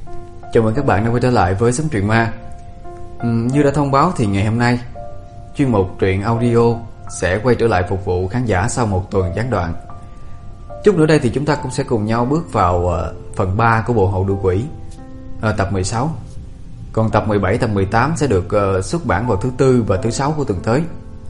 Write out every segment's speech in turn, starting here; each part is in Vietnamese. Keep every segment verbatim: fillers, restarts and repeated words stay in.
Chào mừng các bạn đã quay trở lại với Sống Truyện Ma. uhm, Như đã thông báo thì ngày hôm nay chuyên mục truyện audio sẽ quay trở lại phục vụ khán giả sau một tuần gián đoạn. Chút nữa đây thì chúng ta cũng sẽ cùng nhau bước vào uh, phần ba của bộ Hậu Đuổi Quỷ, uh, tập mười sáu. Còn tập mười bảy, tập mười tám sẽ được uh, xuất bản vào thứ tư và thứ sáu của tuần tới.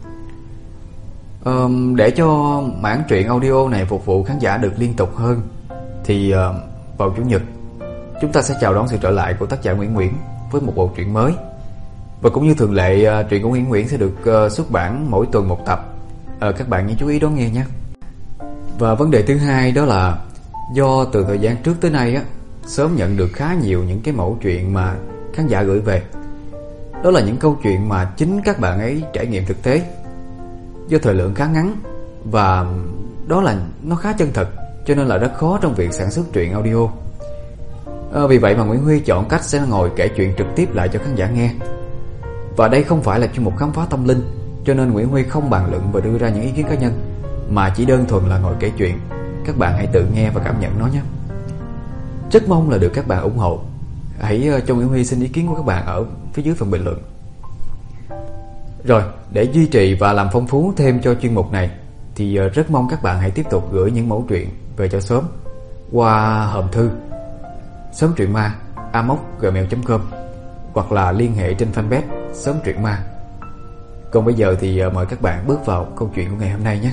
uh, Để cho mảng truyện audio này phục vụ khán giả được liên tục hơn thì uh, vào Chủ nhật chúng ta sẽ chào đón sự trở lại của tác giả Nguyễn Nguyễn với một bộ truyện mới. Và cũng như thường lệ, uh, truyện của Nguyễn Nguyễn sẽ được uh, xuất bản mỗi tuần một tập. uh, Các bạn nhớ chú ý đón nghe nhé. Và vấn đề thứ hai đó là do từ thời gian trước tới nay á, sớm nhận được khá nhiều những cái mẫu chuyện mà khán giả gửi về. Đó là những câu chuyện mà chính các bạn ấy trải nghiệm thực tế. Do thời lượng khá ngắn và đó là nó khá chân thật, cho nên là rất khó trong việc sản xuất truyện audio. à, Vì vậy mà Nguyễn Huy chọn cách sẽ ngồi kể chuyện trực tiếp lại cho khán giả nghe. Và đây không phải là chuyên mục khám phá tâm linh, cho nên Nguyễn Huy không bàn luận và đưa ra những ý kiến cá nhân, mà chỉ đơn thuần là ngồi kể chuyện. Các bạn hãy tự nghe và cảm nhận nó nhé. Rất mong là được các bạn ủng hộ. Hãy cho Nguyễn Huy xin ý kiến của các bạn ở phía dưới phần bình luận. Rồi, để duy trì và làm phong phú thêm cho chuyên mục này thì rất mong các bạn hãy tiếp tục gửi những mẫu truyện về cho Sớm qua hòm thư sớm truyện ma a m o c gmail chấm com hoặc là liên hệ trên fanpage Sớm Truyện Ma. Còn bây giờ thì mời các bạn bước vào câu chuyện của ngày hôm nay nhé.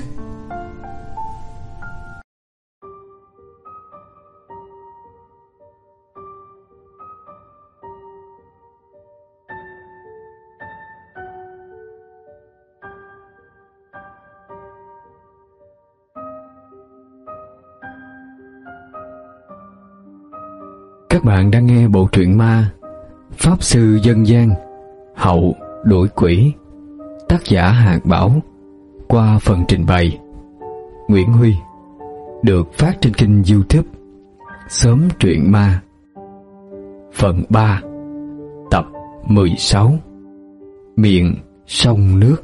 Các bạn đang nghe bộ truyện ma Pháp Sư Dân Gian Hậu Đuổi Quỷ, tác giả Hạt Bảo, qua phần trình bày Nguyễn Huy, được phát trên kênh YouTube Sớm Truyện Ma. Phần ba, tập mười sáu, Miệng Sông Nước.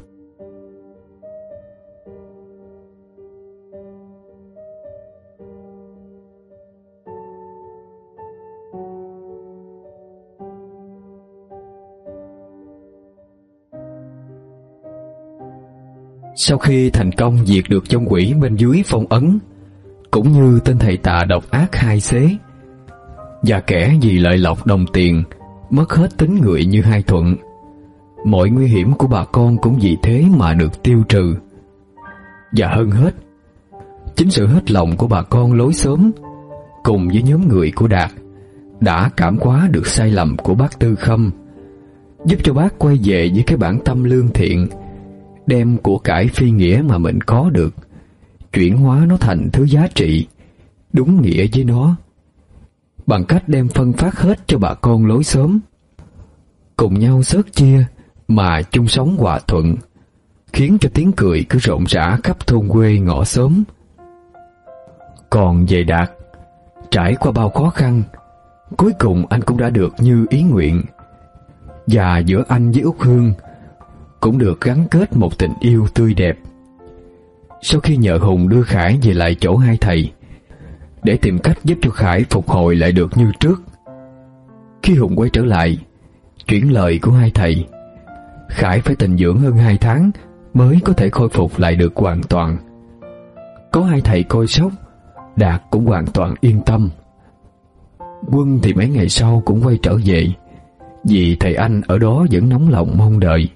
Sau khi thành công diệt được vong quỷ bên dưới phong ấn, cũng như tên thầy tà độc ác hai xế, và kẻ vì lợi lộc đồng tiền mất hết tính người như Hai Thuận, mọi nguy hiểm của bà con cũng vì thế mà được tiêu trừ. Và hơn hết, chính sự hết lòng của bà con lối xóm cùng với nhóm người của Đạt đã cảm hóa được sai lầm của bác Tư Khâm, giúp cho bác quay về với cái bản tâm lương thiện, đem của cải phi nghĩa mà mình có được, chuyển hóa nó thành thứ giá trị đúng nghĩa với nó, bằng cách đem phân phát hết cho bà con lối xóm, cùng nhau xớt chia mà chung sống hòa thuận, khiến cho tiếng cười cứ rộn rã khắp thôn quê ngõ xóm. Còn về Đạt, trải qua bao khó khăn, cuối cùng anh cũng đã được như ý nguyện, và giữa anh với Út Hương cũng được gắn kết một tình yêu tươi đẹp. Sau khi nhờ Hùng đưa Khải về lại chỗ hai thầy để tìm cách giúp cho Khải phục hồi lại được như trước, khi Hùng quay trở lại, chuyển lời của hai thầy, Khải phải tịnh dưỡng hơn hai tháng mới có thể khôi phục lại được hoàn toàn. Có hai thầy coi sóc, Đạt cũng hoàn toàn yên tâm. Quân thì mấy ngày sau cũng quay trở về, vì thầy anh ở đó vẫn nóng lòng mong đợi.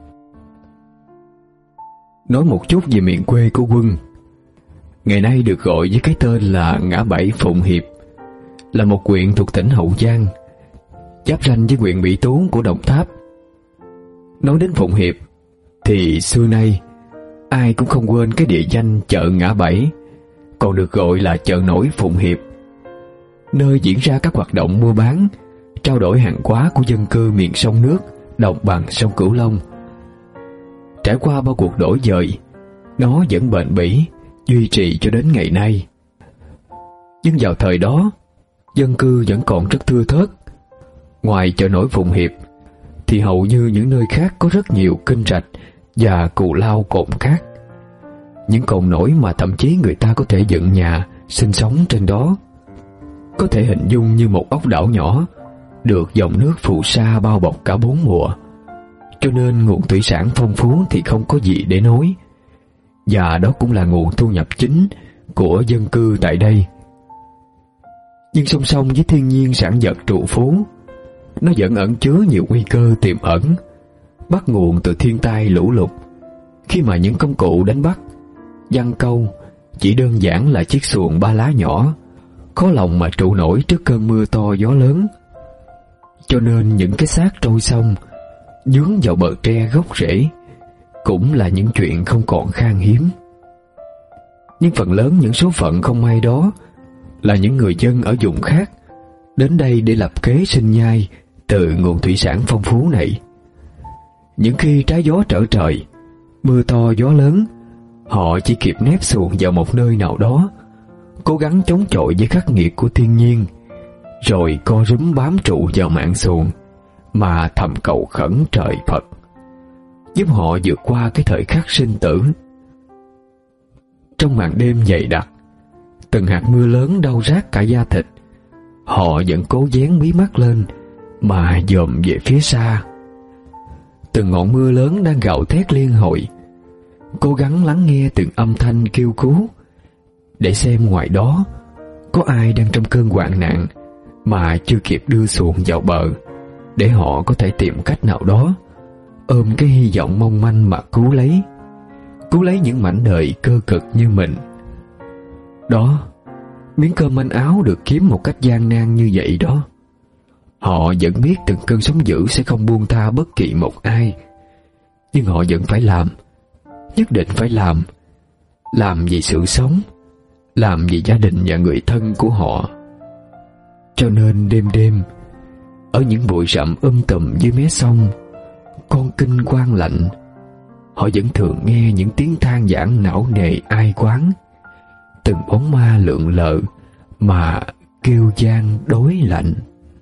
Nói một chút về miền quê của Quân. Ngày nay được gọi với cái tên là Ngã Bảy Phụng Hiệp, là một huyện thuộc tỉnh Hậu Giang, giáp ranh với huyện Mỹ Tú của Đồng Tháp. Nói đến Phụng Hiệp thì xưa nay ai cũng không quên cái địa danh chợ Ngã Bảy, còn được gọi là chợ nổi Phụng Hiệp, nơi diễn ra các hoạt động mua bán, trao đổi hàng hóa của dân cư miền sông nước đồng bằng sông Cửu Long. Trải qua bao cuộc đổi dời, nó vẫn bền bỉ, duy trì cho đến ngày nay. Nhưng vào thời đó, dân cư vẫn còn rất thưa thớt. Ngoài chợ nổi Phụng Hiệp, thì hầu như những nơi khác có rất nhiều kênh rạch và cù lao cồn cát. Những cồn nổi mà thậm chí người ta có thể dựng nhà, sinh sống trên đó. có thể hình dung như một ốc đảo nhỏ, được dòng nước phù sa bao bọc cả bốn mùa, cho nên nguồn thủy sản phong phú thì không có gì để nói. Và đó cũng là nguồn thu nhập chính của dân cư tại đây. Nhưng song song với thiên nhiên sản vật trù phú, nó vẫn ẩn chứa nhiều nguy cơ tiềm ẩn, bắt nguồn từ thiên tai lũ lụt, khi mà những công cụ đánh bắt, giăng câu chỉ đơn giản là chiếc xuồng ba lá nhỏ, khó lòng mà trụ nổi trước cơn mưa to gió lớn. Cho nên những cái xác trôi sông, dướng vào bờ tre gốc rễ, cũng là những chuyện không còn khan hiếm. Nhưng phần lớn những số phận không may đó là những người dân ở vùng khác đến đây để lập kế sinh nhai từ nguồn thủy sản phong phú này. Những khi trái gió trở trời, mưa to gió lớn, họ chỉ kịp nép xuồng vào một nơi nào đó, cố gắng chống chọi với khắc nghiệt của thiên nhiên, rồi co rúm bám trụ vào mạn xuồng mà thầm cầu khẩn trời Phật giúp họ vượt qua cái thời khắc sinh tử. Trong màn đêm dày đặc, từng hạt mưa lớn đau rát cả da thịt, họ vẫn cố dán mí mắt lên mà dòm về phía xa. Từng ngọn mưa lớn đang gào thét liên hồi, cố gắng lắng nghe từng âm thanh kêu cứu, để xem ngoài đó có ai đang trong cơn hoạn nạn mà chưa kịp đưa xuồng vào bờ, để họ có thể tìm cách nào đó ôm cái hy vọng mong manh mà cứu lấy, cứu lấy những mảnh đời cơ cực như mình. Đó, miếng cơm manh áo được kiếm một cách gian nan như vậy đó. Họ vẫn biết từng cơn sóng dữ sẽ không buông tha bất kỳ một ai, nhưng họ vẫn phải làm, nhất định phải làm, làm vì sự sống, làm vì gia đình và người thân của họ. Cho nên đêm đêm, ở những bụi rậm um tùm dưới mé sông, con kinh quang lạnh, họ vẫn thường nghe những tiếng than vãn não nề ai quán, từng bóng ma lượn lờ mà kêu gian đối lạnh.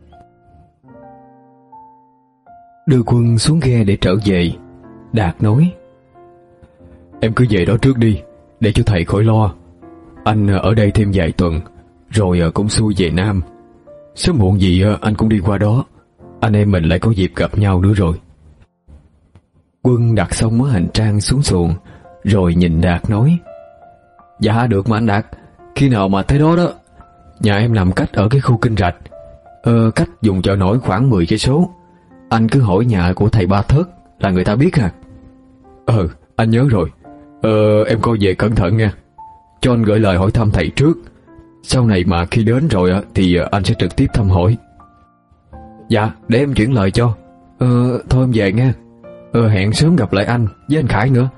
Đưa Quân xuống ghe để trở về, Đạt nói: "Em cứ về đó trước đi, để cho thầy khỏi lo. Anh ở đây thêm vài tuần, rồi cũng xuôi về Nam. Sớm muộn gì anh cũng đi qua đó, anh em mình lại có dịp gặp nhau nữa rồi." Quân đặt xong mớ hành trang xuống xuồng, rồi nhìn Đạt nói: "Dạ được mà anh Đạt, khi nào mà tới đó đó. Nhà em nằm cách ở cái khu Kinh Rạch, ờ, cách vùng chợ nổi khoảng mười cây số. Anh cứ hỏi nhà của thầy Ba Thớt là người ta biết à." "Ờ, anh nhớ rồi. Ờ, em coi về cẩn thận nha. Cho anh gửi lời hỏi thăm thầy trước. Sau này mà khi đến rồi thì anh sẽ trực tiếp thăm hỏi." "Dạ, để em chuyển lời cho. Ờ, thôi em về nha. Ờ, hẹn sớm gặp lại anh với anh Khải nữa."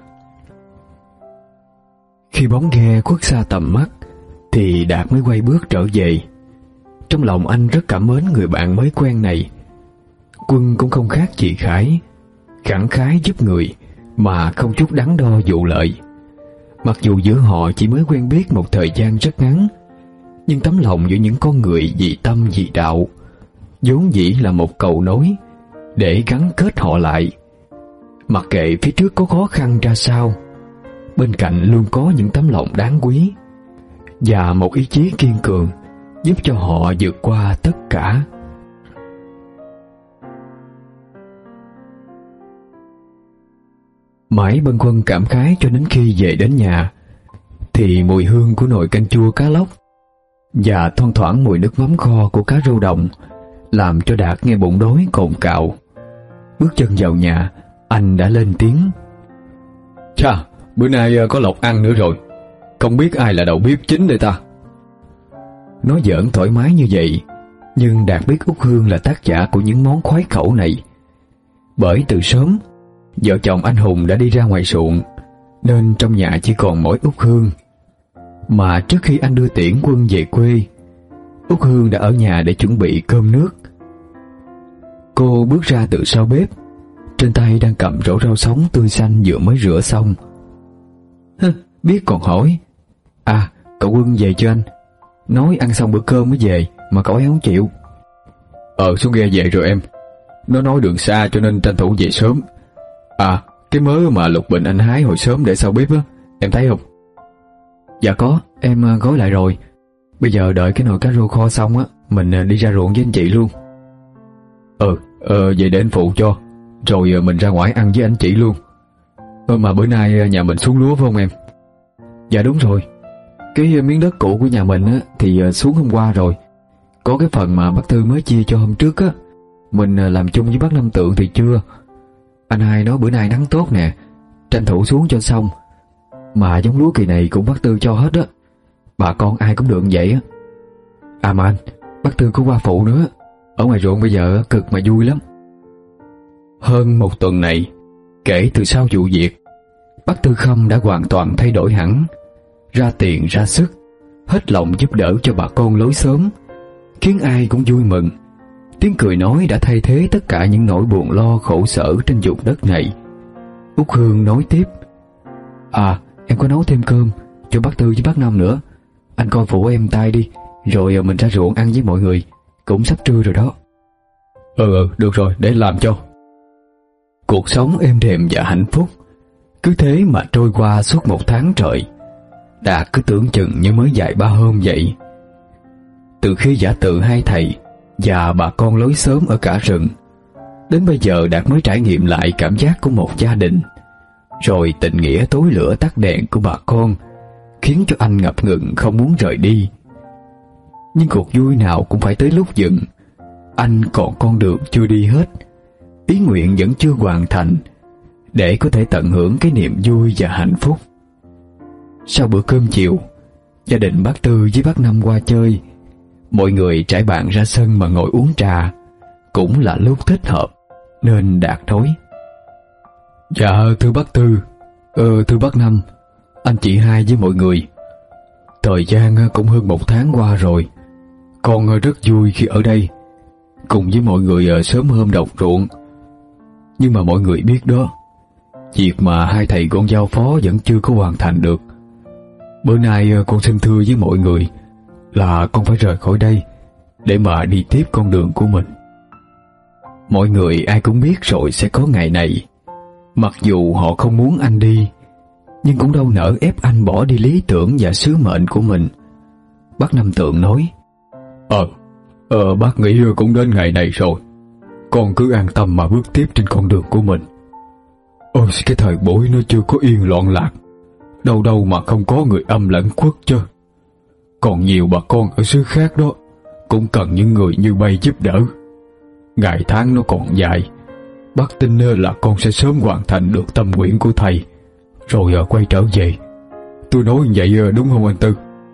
Khi bóng ghe khuất xa tầm mắt thì Đạt mới quay bước trở về. Trong lòng anh rất cảm mến người bạn mới quen này. Quân cũng không khác chị Khải, khẳng khái giúp người mà không chút đắn đo vụ lợi. Mặc dù giữa họ chỉ mới quen biết một thời gian rất ngắn, nhưng tấm lòng giữa những con người vì tâm vì đạo vốn dĩ là một cầu nối để gắn kết họ lại. Mặc kệ phía trước có khó khăn ra sao, bên cạnh luôn có những tấm lòng đáng quý và một ý chí kiên cường giúp cho họ vượt qua tất cả. Mãi bâng khuâng cảm khái cho đến khi về đến nhà, thì mùi hương của nồi canh chua cá lóc và thoang thoảng mùi nước mắm kho của cá rô đồng làm cho Đạt nghe bụng đói cồn cào. Bước chân vào nhà, anh đã lên tiếng: "Chà, bữa nay có lộc ăn nữa rồi. Không biết ai là đầu bếp chính đây ta?" Nói giỡn thoải mái như vậy, nhưng Đạt biết Út Hương là tác giả của những món khoái khẩu này. Bởi từ sớm, vợ chồng anh Hùng đã đi ra ngoài ruộng, nên trong nhà chỉ còn mỗi Út Hương. Mà trước khi anh đưa tiễn Quân về quê, Út Hương đã ở nhà để chuẩn bị cơm nước. Cô bước ra từ sau bếp, trên tay đang cầm rổ rau sống tươi xanh vừa mới rửa xong. "Hứ, biết còn hỏi. À, cậu Quân về chưa anh? Nói ăn xong bữa cơm mới về mà cậu ấy không chịu." "Ờ, xuống ghe về rồi em. Nó nói đường xa cho nên tranh thủ về sớm. À, cái mớ mà Lục Bình anh hái hồi sớm để sau bếp á, em thấy không?" "Dạ có, em gói lại rồi. Bây giờ đợi cái nồi cá rô kho xong á Mình đi ra ruộng với anh chị luôn. Ừ, ờ, vậy để anh phụ cho. Rồi mình ra ngoài ăn với anh chị luôn. Ờ, mà bữa nay nhà mình xuống lúa phải không em? Dạ đúng rồi. Cái miếng đất cũ của nhà mình á, thì xuống hôm qua rồi. Có cái phần mà bác Tư mới chia cho hôm trước á, mình làm chung với bác Năm Tượng thì chưa. Anh hai nói bữa nay nắng tốt nè, tranh thủ xuống cho xong. Mà giống lúa kỳ này cũng bác Tư cho hết á. Bà con ai cũng được vậy á. À mà anh, bác Tư có qua phụ nữa. Ở ngoài ruộng bây giờ cực mà vui lắm. Hơn một tuần này, kể từ sau vụ việc, bác Tư Khâm đã hoàn toàn thay đổi hẳn. Ra tiền ra sức, hết lòng giúp đỡ cho bà con lối xóm, khiến ai cũng vui mừng. Tiếng cười nói đã thay thế tất cả những nỗi buồn lo khổ sở trên vùng đất này. Út Hương nói tiếp: À, em có nấu thêm cơm cho bác Tư với bác Năm nữa. Anh coi phụ em tay đi, rồi mình ra ruộng ăn với mọi người. Cũng sắp trưa rồi đó. Ừ, ừ được rồi, để làm cho. Cuộc sống êm đềm và hạnh phúc cứ thế mà trôi qua suốt một tháng trời. Đạt cứ tưởng chừng như mới dạy ba hôm vậy. Từ khi giả tự hai thầy và bà con lối xóm ở cả rừng, đến bây giờ Đạt mới trải nghiệm lại cảm giác của một gia đình. Rồi tình nghĩa tối lửa tắt đèn của bà con khiến cho anh ngập ngừng không muốn rời đi. Nhưng cuộc vui nào cũng phải tới lúc dừng. Anh còn con đường chưa đi hết, ý nguyện vẫn chưa hoàn thành, để có thể tận hưởng cái niềm vui và hạnh phúc. Sau bữa cơm chiều, gia đình bác Tư với bác Năm qua chơi. Mọi người trải bàn ra sân mà ngồi uống trà. Cũng là lúc thích hợp, nên Đạt nói: Dạ thưa bác Tư, ờ, thưa bác Năm, anh chị hai với mọi người, thời gian cũng hơn một tháng qua rồi. Con rất vui khi ở đây cùng với mọi người sớm hôm đồng ruộng. Nhưng mà mọi người biết đó, việc mà hai thầy con giao phó vẫn chưa có hoàn thành được. Bữa nay con xin thưa với mọi người là con phải rời khỏi đây để mà đi tiếp con đường của mình. Mọi người ai cũng biết rồi sẽ có ngày này. Mặc dù họ không muốn anh đi, nhưng cũng đâu nỡ ép anh bỏ đi lý tưởng và sứ mệnh của mình. Bác Năm Tượng nói: Ờ, ờ bác nghĩ cũng đến ngày này rồi. Con cứ an tâm mà bước tiếp trên con đường của mình. Ôi, cái thời buổi nó chưa có yên loạn lạc, đâu đâu mà không có người âm lẫn khuất chứ. Còn nhiều bà con ở xứ khác đó cũng cần những người như bay giúp đỡ. Ngày tháng nó còn dài, bác tin là con sẽ sớm hoàn thành được tâm nguyện của thầy, rồi quay trở về. Tôi nói như vậy đúng không anh Tư?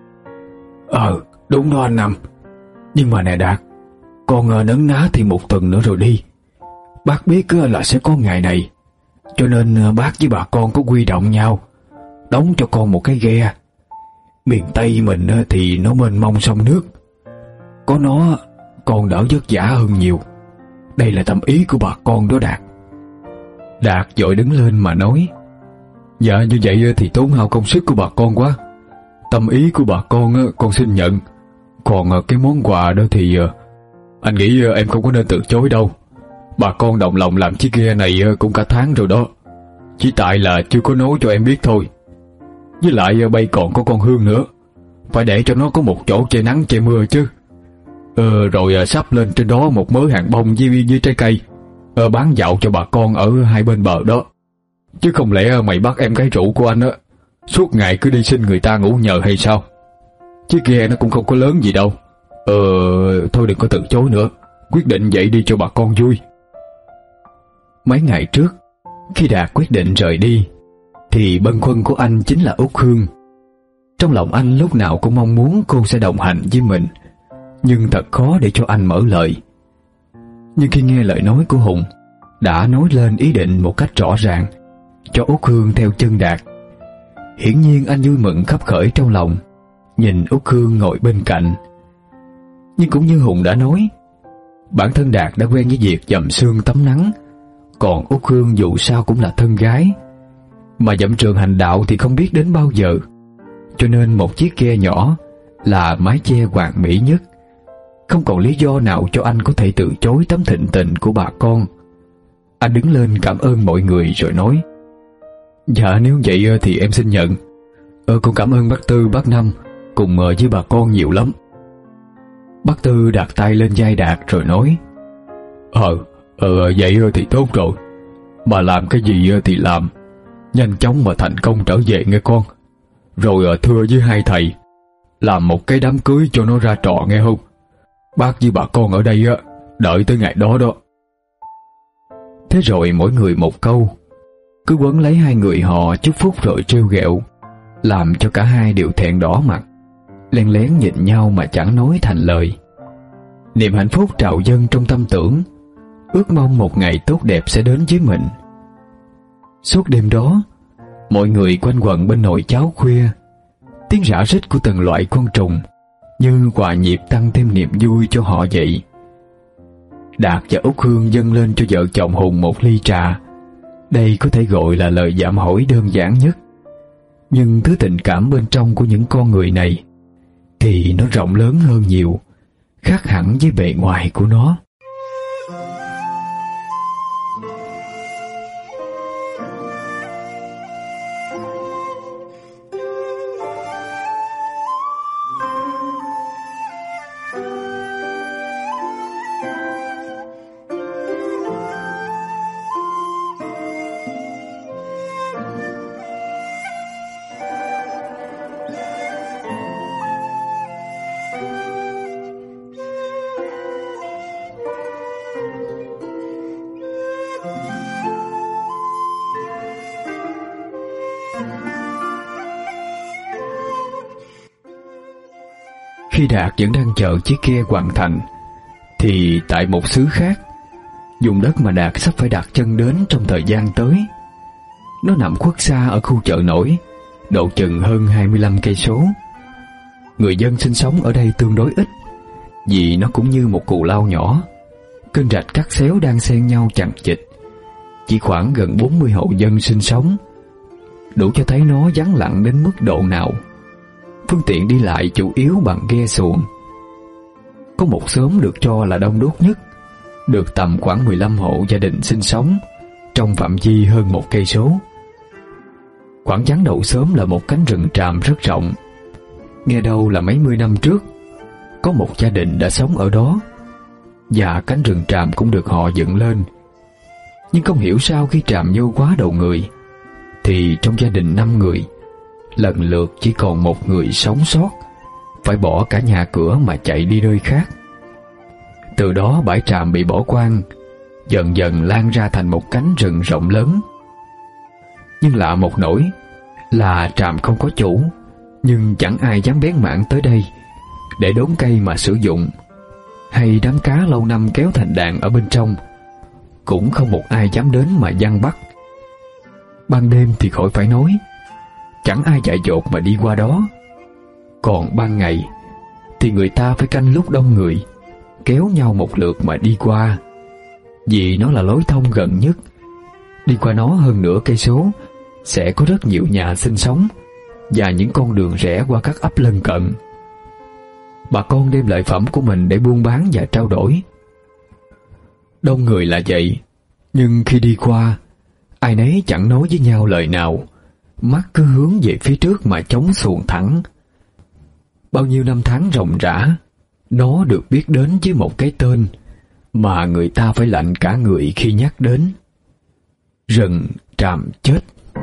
Ờ, đúng đó anh Năm. Nhưng mà nè Đạt, con nấn ná thì một tuần nữa rồi đi. Bác biết là sẽ có ngày này, cho nên bác với bà con có quy động nhau đóng cho con một cái ghe. Miền Tây mình thì nó mênh mông sông nước, có nó con đỡ vất vả hơn nhiều. Đây là tâm ý của bà con đó Đạt. Đạt vội đứng lên mà nói: Dạ như vậy thì tốn hao công sức của bà con quá. Tâm ý của bà con con xin nhận. Còn cái món quà đó thì anh nghĩ em không có nên từ chối đâu. Bà con đồng lòng làm chiếc ghe này cũng cả tháng rồi đó, chỉ tại là chưa có nói cho em biết thôi. Với lại bay còn có con Hương nữa, phải để cho nó có một chỗ che nắng che mưa chứ. Ờ, rồi sắp lên trên đó một mớ hàng bông với, với trái cây, ờ, bán dạo cho bà con ở hai bên bờ đó. Chứ không lẽ mày bắt em gái rượu của anh á suốt ngày cứ đi xin người ta ngủ nhờ hay sao? Chiếc ghe nó cũng không có lớn gì đâu. Ờ, thôi đừng có từ chối nữa, quyết định vậy đi cho bà con vui. Mấy ngày trước, khi Đạt quyết định rời đi, thì bâng khuâng của anh chính là Út Hương. Trong lòng anh lúc nào cũng mong muốn cô sẽ đồng hành với mình, nhưng thật khó để cho anh mở lời. Nhưng khi nghe lời nói của Hùng đã nói lên ý định một cách rõ ràng cho Út Hương theo chân Đạt, hiển nhiên anh vui mừng khắp khởi trong lòng, nhìn Út Hương ngồi bên cạnh. Nhưng cũng như Hùng đã nói, bản thân Đạt đã quen với việc dầm sương tắm nắng, còn Út Hương dù sao cũng là thân gái, mà dặm trường hành đạo thì không biết đến bao giờ. Cho nên một chiếc ghe nhỏ là mái che hoàn mỹ nhất. Không còn lý do nào cho anh có thể từ chối tấm thịnh tình của bà con. Anh đứng lên cảm ơn mọi người rồi nói: Dạ nếu vậy thì em xin nhận. Ờ, con cảm ơn bác Tư, bác Năm cùng với bà con nhiều lắm. Bác Tư đặt tay lên vai Đạt rồi nói: Ờ, ờ vậy thì tốt rồi. Bà làm cái gì thì làm, nhanh chóng mà thành công trở về nghe con. Rồi thưa với hai thầy, làm một cái đám cưới cho nó ra trò nghe không? Bác với bà con ở đây á, đợi tới ngày đó đó. Thế rồi mỗi người một câu, cứ quấn lấy hai người họ chúc phúc rồi trêu ghẹo, làm cho cả hai đều thẹn đỏ mặt, len lén nhìn nhau mà chẳng nói thành lời. Niềm hạnh phúc trào dâng trong tâm tưởng, ước mong một ngày tốt đẹp sẽ đến với mình. Suốt đêm đó, mọi người quanh quẩn bên nồi cháo khuya, tiếng rã rít của từng loại côn trùng như hòa nhịp tăng thêm niềm vui cho họ vậy. Đạt và Út Hương dâng lên cho vợ chồng Hùng một ly trà. Đây có thể gọi là lời dạm hỏi đơn giản nhất, nhưng thứ tình cảm bên trong của những con người này thì nó rộng lớn hơn nhiều, khác hẳn với bề ngoài của nó. Khi Đạt vẫn đang chờ chiếc ghe hoàn thành, thì tại một xứ khác, vùng đất mà Đạt sắp phải đặt chân đến trong thời gian tới, nó nằm khuất xa ở khu chợ nổi, độ chừng hơn hai mươi lăm cây số. Người dân sinh sống ở đây tương đối ít, vì nó cũng như một cù lao nhỏ, kênh rạch cắt xéo đang xen nhau chằng chịt. Chỉ khoảng gần bốn mươi hộ dân sinh sống, đủ cho thấy nó vắng lặng đến mức độ nào. Phương tiện đi lại chủ yếu bằng ghe xuồng. Có một xóm được cho là đông đúc nhất, được tầm khoảng mười lăm hộ gia đình sinh sống trong phạm vi hơn một cây số. Khoảng vắng đầu xóm là một cánh rừng tràm rất rộng. Nghe đâu là mấy mươi năm trước có một gia đình đã sống ở đó, và cánh rừng tràm cũng được họ dựng lên. Nhưng không hiểu sao khi tràm vô quá đầu người, thì trong gia đình năm người, lần lượt chỉ còn một người sống sót, phải bỏ cả nhà cửa mà chạy đi nơi khác. Từ đó bãi tràm bị bỏ hoang, dần dần lan ra thành một cánh rừng rộng lớn. Nhưng lạ một nỗi là tràm không có chủ, nhưng chẳng ai dám bén mảng tới đây để đốn cây mà sử dụng, hay đám cá lâu năm kéo thành đàn ở bên trong, cũng không một ai dám đến mà giăng bắt. Ban đêm thì khỏi phải nói, chẳng ai dại dột mà đi qua đó. Còn ban ngày thì người ta phải canh lúc đông người, kéo nhau một lượt mà đi qua, vì nó là lối thông gần nhất. Đi qua nó hơn nửa cây số sẽ có rất nhiều nhà sinh sống và những con đường rẽ qua các ấp lân cận. Bà con đem lợi phẩm của mình để buôn bán và trao đổi. Đông người là vậy, nhưng khi đi qua, ai nấy chẳng nói với nhau lời nào, mắt cứ hướng về phía trước mà chống xuồng thẳng. Bao nhiêu năm tháng ròng rã, nó được biết đến với một cái tên mà người ta phải lạnh cả người khi nhắc đến: rừng Tràm Chết.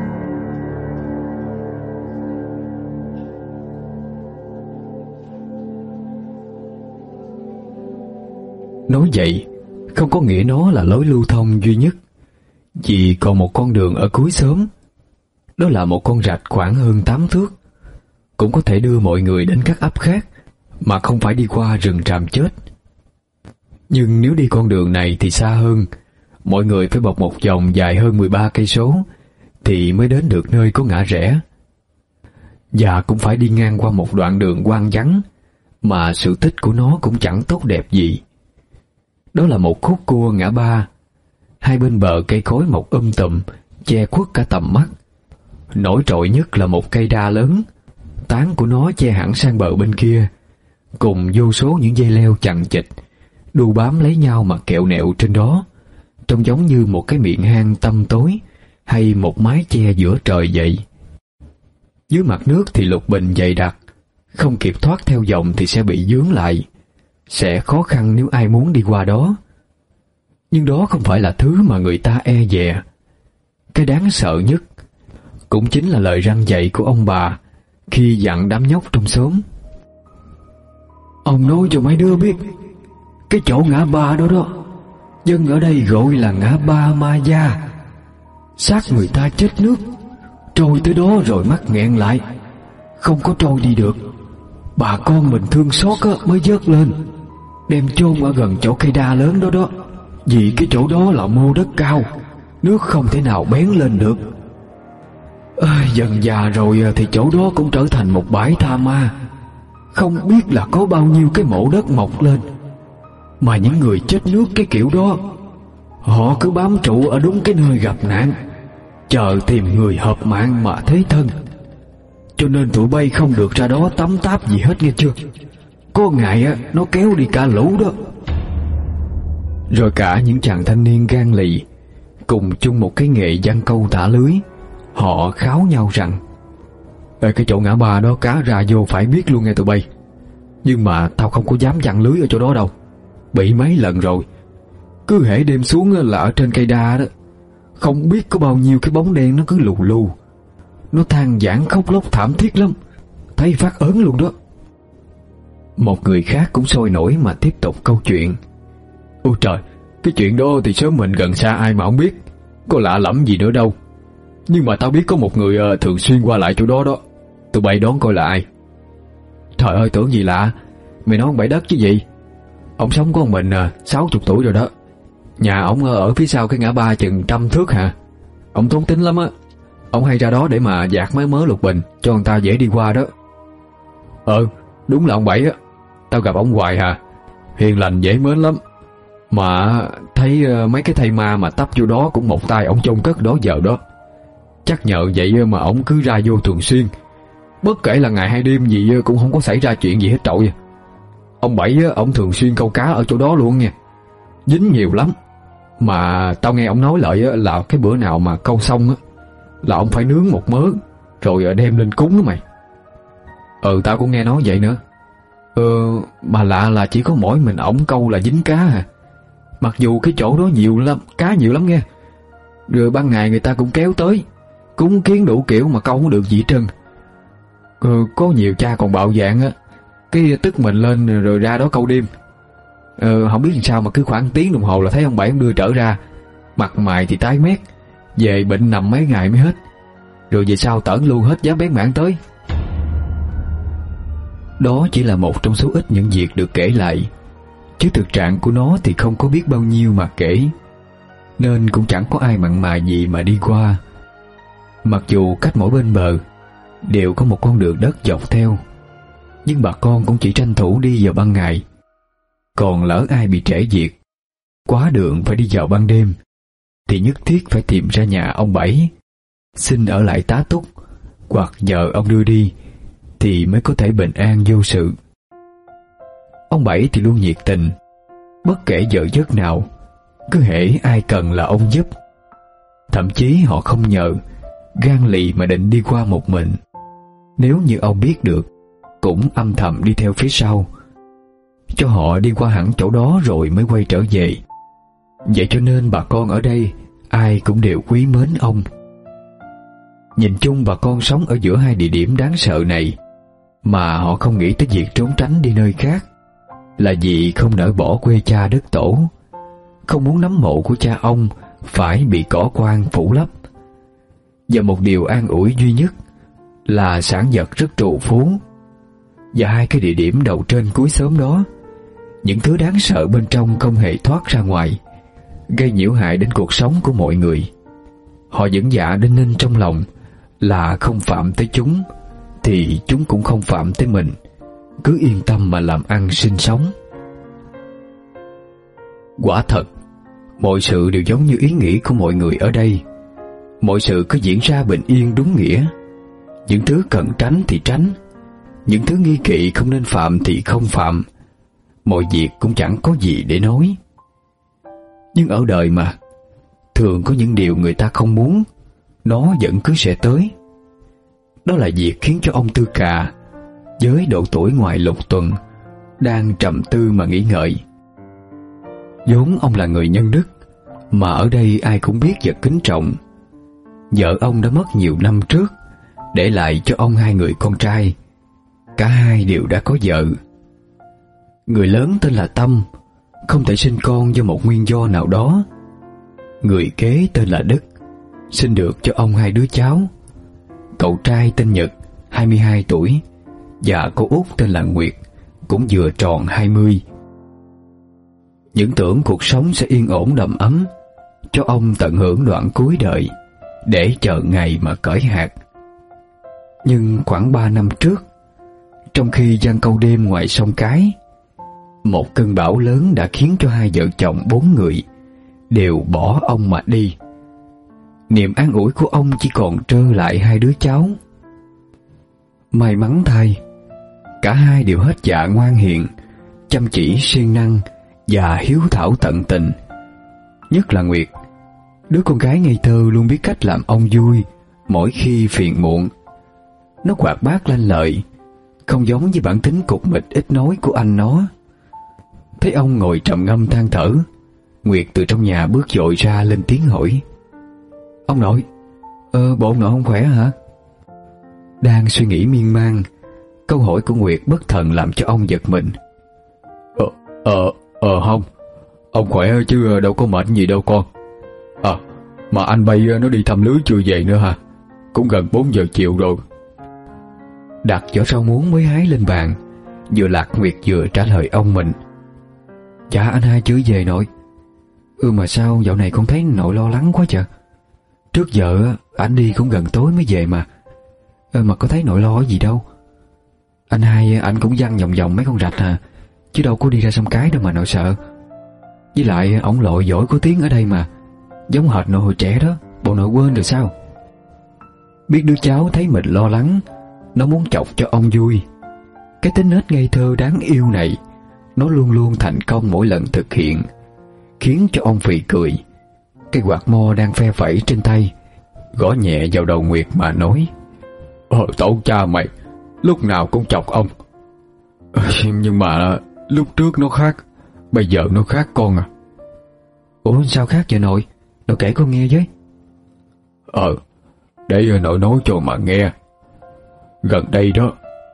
Nói vậy không có nghĩa nó là lối lưu thông duy nhất, vì còn một con đường ở cuối xóm. Đó là một con rạch khoảng hơn tám thước, cũng có thể đưa mọi người đến các ấp khác mà không phải đi qua rừng Tràm Chết. Nhưng nếu đi con đường này thì xa hơn, mọi người phải bọc một vòng dài hơn mười ba cây số thì mới đến được nơi có ngã rẽ. Và cũng phải đi ngang qua một đoạn đường hoang vắng mà sự tích của nó cũng chẳng tốt đẹp gì. Đó là một khúc cua ngã ba, hai bên bờ cây cối mọc um tùm, che khuất cả tầm mắt. Nổi trội nhất là một cây đa lớn, tán của nó che hẳn sang bờ bên kia, cùng vô số những dây leo chằng chịt đu bám lấy nhau mà kẹo nẹo trên đó, trông giống như một cái miệng hang tăm tối hay một mái che giữa trời vậy. Dưới mặt nước thì lục bình dày đặc, không kịp thoát theo dòng thì sẽ bị vướng lại. sẽ khó khăn nếu ai muốn đi qua đó. Nhưng đó không phải là thứ mà người ta e dè. Cái đáng sợ nhất cũng chính là lời răn dạy của ông bà khi dặn đám nhóc trong xóm. Ông nói cho mấy đứa biết, cái chỗ ngã ba đó đó, dân ở đây gọi là ngã ba Ma Gia. Xác người ta chết nước, trôi tới đó rồi mắc nghẹn lại, không có trôi đi được. Bà con mình thương xót á, mới vớt lên, đem chôn ở gần chỗ cây đa lớn đó đó. Vì cái chỗ đó là mô đất cao, nước không thể nào bén lên được. À, dần già rồi thì chỗ đó cũng trở thành một bãi tha ma. Không biết là có bao nhiêu cái mộ đất mọc lên. Mà những người chết nước cái kiểu đó, họ cứ bám trụ ở đúng cái nơi gặp nạn, chờ tìm người hợp mạng mà thế thân. Cho nên tụi bay không được ra đó tắm táp gì hết nghe chưa. Có ngày á, nó kéo đi cả lũ đó. Rồi cả những chàng thanh niên gan lì cùng chung một cái nghề giăng câu thả lưới, họ kháo nhau rằng: Ê, cái chỗ ngã ba đó cá ra vô phải biết luôn nghe tụi bay. Nhưng mà tao không có dám giăng lưới ở chỗ đó đâu, bị mấy lần rồi. Cứ hễ đêm xuống là ở trên cây đa đó, không biết có bao nhiêu cái bóng đen nó cứ lù lù, nó than vãn khóc lóc thảm thiết lắm, thấy phát ớn luôn đó. Một người khác cũng sôi nổi mà tiếp tục câu chuyện: Ôi trời, cái chuyện đó thì sớm mình gần xa ai mà không biết, có lạ lẫm gì nữa đâu. Nhưng mà tao biết có một người uh, thường xuyên qua lại chỗ đó đó. Tụi bay đoán coi là ai? Trời ơi, tưởng gì lạ, mày nói ông Bảy Đất chứ gì. Ông sống có một mình sáu chục tuổi rồi đó. Nhà ông ở phía sau cái ngã ba chừng trăm thước hả. Ông thốn tính lắm á. Ông hay ra đó để mà dạt mấy mớ lục bình cho người ta dễ đi qua đó. Ờ, đúng là ông Bảy á. Tao gặp ông hoài hà, hiền lành dễ mến lắm. Mà thấy uh, mấy cái thây ma mà tấp vô đó cũng một tay ông chôn cất đó giờ đó. Chắc nhờ vậy mà ông cứ ra vô thường xuyên, bất kể là ngày hay đêm gì cũng không có xảy ra chuyện gì hết trội. Ông Bảy á, ông thường xuyên câu cá ở chỗ đó luôn nha, dính nhiều lắm. Mà tao nghe ông nói lại á, là cái bữa nào mà câu xong á, là ông phải nướng một mớ rồi đem lên cúng đó mày. Ừ, tao cũng nghe nói vậy nữa. Ờ, mà lạ là chỉ có mỗi mình ổng câu là dính cá à. Mặc dù cái chỗ đó nhiều lắm, cá nhiều lắm nghe. Rồi ban ngày người ta cũng kéo tới cúng kiến đủ kiểu mà câu không được gì hết trơn. Ừ, có nhiều cha còn bạo dạn á, cái tức mình lên rồi ra đó câu đêm. Ờ, không biết làm sao mà cứ khoảng tiếng đồng hồ là thấy ông Bảy ông đưa trở ra, mặt mày thì tái mét, về bệnh nằm mấy ngày mới hết. Rồi về sau tởn luôn hết dám bén mảng tới. Đó chỉ là một trong số ít những việc được kể lại, chứ thực trạng của nó thì không có biết bao nhiêu mà kể, nên cũng chẳng có ai mặn mà gì mà đi qua. Mặc dù cách mỗi bên bờ đều có một con đường đất dọc theo, nhưng bà con cũng chỉ tranh thủ đi vào ban ngày. Còn lỡ ai bị trễ việc, quá đường phải đi vào ban đêm, thì nhất thiết phải tìm ra nhà ông Bảy, xin ở lại tá túc, hoặc nhờ ông đưa đi, thì mới có thể bình an vô sự. Ông Bảy thì luôn nhiệt tình, bất kể giờ giấc nào, cứ hễ ai cần là ông giúp. Thậm chí họ không nhờ, gan lì mà định đi qua một mình. Nếu như ông biết được, cũng âm thầm đi theo phía sau, cho họ đi qua hẳn chỗ đó rồi mới quay trở về. Vậy cho nên bà con ở đây ai cũng đều quý mến ông. Nhìn chung bà con sống ở giữa hai địa điểm đáng sợ này, mà họ không nghĩ tới việc trốn tránh đi nơi khác, là vì không nỡ bỏ quê cha đất tổ, không muốn nắm mộ của cha ông phải bị cỏ quan phủ lấp. Và một điều an ủi duy nhất là sản vật rất trù phú. Và hai cái địa điểm đầu trên cuối xóm đó, những thứ đáng sợ bên trong không hề thoát ra ngoài, gây nhiễu hại đến cuộc sống của mọi người. Họ vẫn dạ đinh ninh trong lòng là không phạm tới chúng, thì chúng cũng không phạm tới mình. Cứ yên tâm mà làm ăn sinh sống. Quả thật, mọi sự đều giống như ý nghĩ của mọi người ở đây. Mọi sự cứ diễn ra bình yên đúng nghĩa. Những thứ cần tránh thì tránh, những thứ nghi kỵ không nên phạm thì không phạm. Mọi việc cũng chẳng có gì để nói. Nhưng ở đời mà, thường có những điều người ta không muốn, nó vẫn cứ sẽ tới. Đó là việc khiến cho ông Tư Cà, với độ tuổi ngoài lục tuần, đang trầm tư mà nghĩ ngợi. Vốn ông là người nhân đức, mà ở đây ai cũng biết và kính trọng. Vợ ông đã mất nhiều năm trước, để lại cho ông hai người con trai. Cả hai đều đã có vợ. Người lớn tên là Tâm, không thể sinh con do một nguyên do nào đó. Người kế tên là Đức, sinh được cho ông hai đứa cháu. Cậu trai tên Nhật, hai mươi hai tuổi, và cô út tên là Nguyệt, cũng vừa tròn hai mươi. Những tưởng cuộc sống sẽ yên ổn đầm ấm, cho ông tận hưởng đoạn cuối đời, để chờ ngày mà cởi hạt. Nhưng khoảng ba năm trước, trong khi giăng câu đêm ngoài sông Cái, một cơn bão lớn đã khiến cho hai vợ chồng bốn người đều bỏ ông mà đi. Niềm an ủi của ông chỉ còn trơ lại hai đứa cháu. May mắn thay, cả hai đều hết dạ ngoan hiền, chăm chỉ siêng năng và hiếu thảo tận tình. Nhất là Nguyệt, đứa con gái ngây thơ luôn biết cách làm ông vui mỗi khi phiền muộn. Nó hoạt bát lanh lợi, không giống với bản tính cục mịch ít nói của anh nó. Thấy ông ngồi trầm ngâm than thở, Nguyệt từ trong nhà bước vội ra lên tiếng hỏi: "Ông nội, ờ, bộ ông nội không khỏe hả?" Đang suy nghĩ miên man, câu hỏi của Nguyệt bất thần làm cho ông giật mình. Ờ, ờ, ờ không, ông khỏe chứ đâu có mệt gì đâu con. À, mà anh bay nó đi thăm lưới chưa về nữa hả? Cũng gần bốn giờ chiều rồi. Đặt giỏ rau muống mới hái lên bàn, vừa Lạc Nguyệt vừa trả lời ông mình: "Dạ anh hai chưa về nội." "Ừ mà sao dạo này con thấy nội lo lắng quá trời. Trước giờ anh đi cũng gần tối mới về mà. Ờ, mà có thấy nội lo gì đâu. Anh hai anh cũng văng vòng vòng mấy con rạch à, chứ đâu có đi ra sông Cái đâu mà nội sợ. Với lại ổng lội giỏi có tiếng ở đây mà, giống hệt nội hồi trẻ đó, bộ nội quên được sao?" Biết đứa cháu thấy mình lo lắng, nó muốn chọc cho ông vui. Cái tính nết ngây thơ đáng yêu này, nó luôn luôn thành công mỗi lần thực hiện, khiến cho ông phì cười. Cái quạt mo đang phe phẩy trên tay gõ nhẹ vào đầu Nguyệt mà nói: "Ờ, tổ cha mày, lúc nào cũng chọc ông. Nhưng mà lúc trước nó khác, bây giờ nó khác con à." "Ủa sao khác vậy nội? Nội kể con nghe với." "Ờ, để nội nói cho mà nghe. Gần đây đó,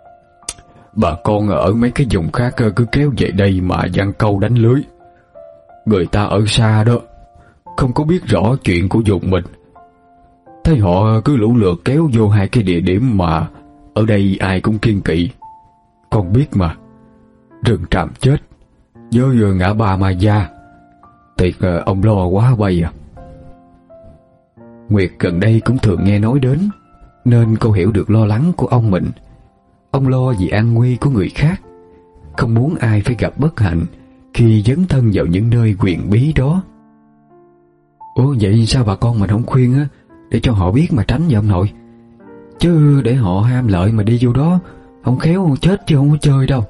bà con ở mấy cái vùng khác cứ kéo về đây mà giăng câu đánh lưới. Người ta ở xa đó, không có biết rõ chuyện của vùng mình. Thấy họ cứ lũ lượt kéo vô hai cái địa điểm mà ở đây ai cũng kiêng kỵ. Con biết mà, rừng tràm chết với ngã ba Ma Gia. Thiệt ông lo quá bay à." Nguyệt gần đây cũng thường nghe nói đến, nên cô hiểu được lo lắng của ông mình. Ông lo vì an nguy của người khác, không muốn ai phải gặp bất hạnh khi dấn thân vào những nơi quyền bí đó. "Ủa vậy sao bà con mình không khuyên á, để cho họ biết mà tránh vậy ông nội? Chứ để họ ham lợi mà đi vô đó, không khéo chết chứ không có chơi đâu."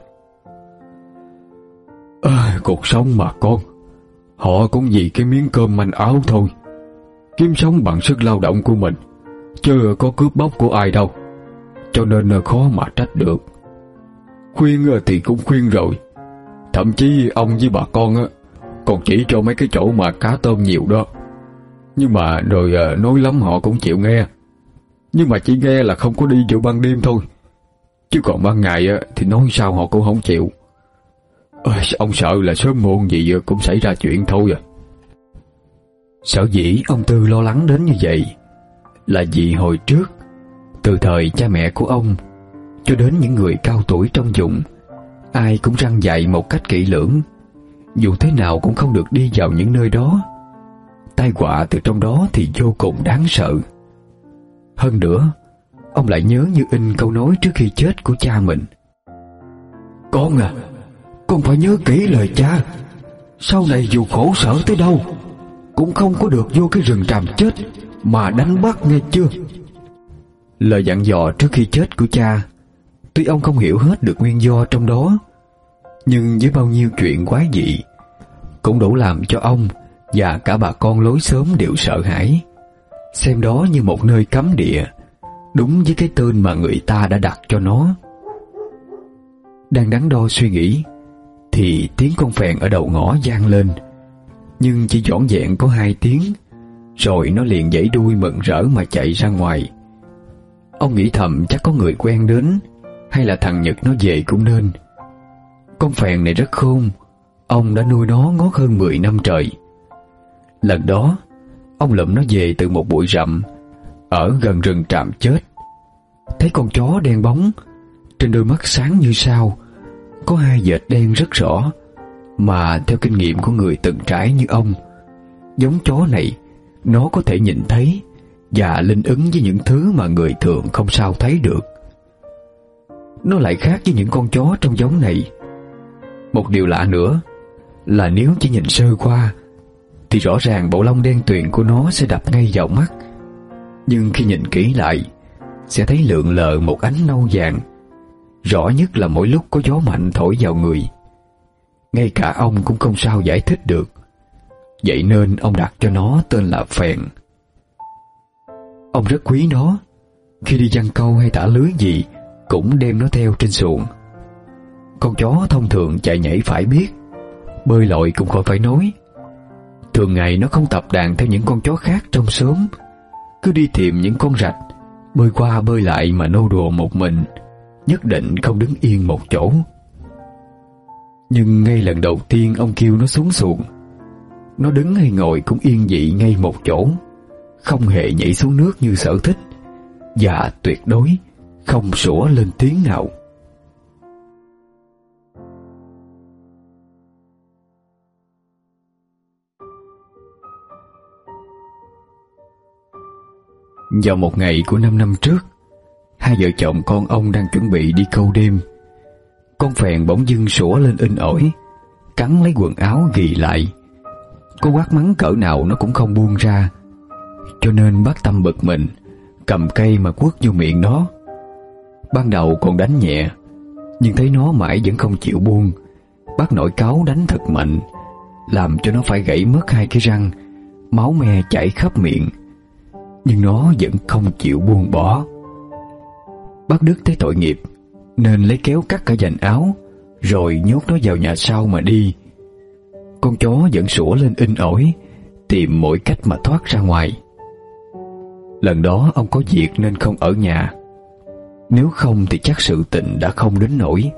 À, cuộc sống mà con, họ cũng vì cái miếng cơm manh áo thôi, kiếm sống bằng sức lao động của mình, chứ có cướp bóc của ai đâu. Cho nên khó mà trách được. Khuyên thì cũng khuyên rồi, thậm chí ông với bà con á còn chỉ cho mấy cái chỗ mà cá tôm nhiều đó. Nhưng mà rồi nói lắm họ cũng chịu nghe. Nhưng mà chỉ nghe là không có đi vào ban đêm thôi, chứ còn ban ngày á thì nói sao họ cũng không chịu. À, ông sợ là sớm muộn gì cũng xảy ra chuyện thôi à." Sở dĩ ông Tư lo lắng đến như vậy là vì hồi trước, từ thời cha mẹ của ông cho đến những người cao tuổi trong vùng, ai cũng răn dạy một cách kỹ lưỡng, dù thế nào cũng không được đi vào những nơi đó. Tai họa từ trong đó thì vô cùng đáng sợ. Hơn nữa, ông lại nhớ như in câu nói trước khi chết của cha mình: "Con à, con phải nhớ kỹ lời cha. Sau này dù khổ sở tới đâu, cũng không có được vô cái rừng tràm chết mà đánh bắt, nghe chưa?" Lời dặn dò trước khi chết của cha, tuy ông không hiểu hết được nguyên do trong đó, nhưng với bao nhiêu chuyện quái dị, cũng đủ làm cho ông và cả bà con lối xóm đều sợ hãi, xem đó như một nơi cấm địa, đúng với cái tên mà người ta đã đặt cho nó. Đang đắn đo suy nghĩ thì tiếng con phèn ở đầu ngõ vang lên, nhưng chỉ vỏn vẹn có hai tiếng, rồi nó liền vẫy đuôi mừng rỡ mà chạy ra ngoài. Ông nghĩ thầm chắc có người quen đến, hay là thằng Nhật nó về cũng nên. Con phèn này rất khôn, ông đã nuôi nó ngót hơn mười năm trời. Lần đó ông lụm nó về từ một bụi rậm ở gần rừng tràm chết. Thấy con chó đen bóng, trên đôi mắt sáng như sao có hai vệt đen rất rõ, mà theo kinh nghiệm của người từng trải như ông, giống chó này nó có thể nhìn thấy và linh ứng với những thứ mà người thường không sao thấy được. Nó lại khác với những con chó trong giống này. Một điều lạ nữa là nếu chỉ nhìn sơ qua thì rõ ràng bộ lông đen tuyền của nó sẽ đập ngay vào mắt, nhưng khi nhìn kỹ lại sẽ thấy lượn lờ một ánh nâu vàng, rõ nhất là mỗi lúc có gió mạnh thổi vào người. Ngay cả ông cũng không sao giải thích được, vậy nên ông đặt cho nó tên là phèn. Ông rất quý nó, khi đi giăng câu hay thả lưới gì cũng đem nó theo trên xuồng. Con chó thông thường chạy nhảy phải biết, bơi lội cũng khỏi phải nói. Thường ngày nó không tập đàn theo những con chó khác trong xóm, cứ đi tìm những con rạch, bơi qua bơi lại mà nô đùa một mình, nhất định không đứng yên một chỗ. Nhưng ngay lần đầu tiên ông kêu nó xuống xuồng, nó đứng hay ngồi cũng yên vị ngay một chỗ, không hề nhảy xuống nước như sở thích, và tuyệt đối không sủa lên tiếng nào. Vào một ngày của năm năm trước, hai vợ chồng con ông đang chuẩn bị đi câu đêm. Con phèn bỗng dưng sủa lên inh ỏi, cắn lấy quần áo ghì lại. Cô quát mắng cỡ nào nó cũng không buông ra, cho nên bác Tâm bực mình, cầm cây mà quất vô miệng nó. Ban đầu còn đánh nhẹ, nhưng thấy nó mãi vẫn không chịu buông, bác nổi cáu đánh thật mạnh, làm cho nó phải gãy mất hai cái răng, máu me chảy khắp miệng. Nhưng nó vẫn không chịu buông bỏ. Bác Đức thấy tội nghiệp nên lấy kéo cắt cả vành áo, rồi nhốt nó vào nhà sau mà đi. Con chó vẫn sủa lên inh ỏi, tìm mọi cách mà thoát ra ngoài. Lần đó ông có việc nên không ở nhà, nếu không thì chắc sự tình đã không đến nỗi.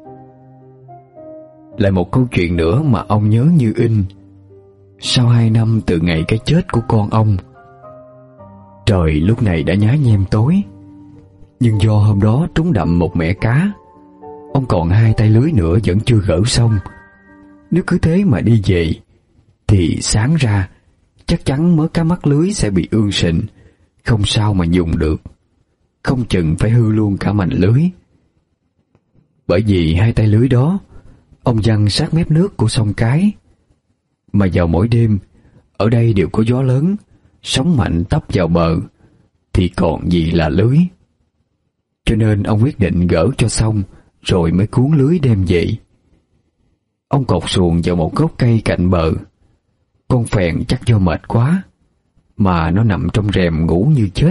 Lại một câu chuyện nữa mà ông nhớ như in. Sau hai năm từ ngày cái chết của con ông, trời lúc này đã nhá nhem tối, nhưng do hôm đó trúng đậm một mẻ cá, ông còn hai tay lưới nữa vẫn chưa gỡ xong. Nếu cứ thế mà đi về thì sáng ra chắc chắn mớ cá mắc lưới sẽ bị ương sịnh, không sao mà dùng được, không chừng phải hư luôn cả mành lưới. Bởi vì hai tay lưới đó ông giăng sát mép nước của sông Cái, mà vào mỗi đêm ở đây đều có gió lớn, sóng mạnh tấp vào bờ, thì còn gì là lưới. Cho nên ông quyết định gỡ cho xong rồi mới cuốn lưới đem về. Ông cột xuồng vào một gốc cây cạnh bờ. Con phèn chắc do mệt quá mà nó nằm trong rèm ngủ như chết.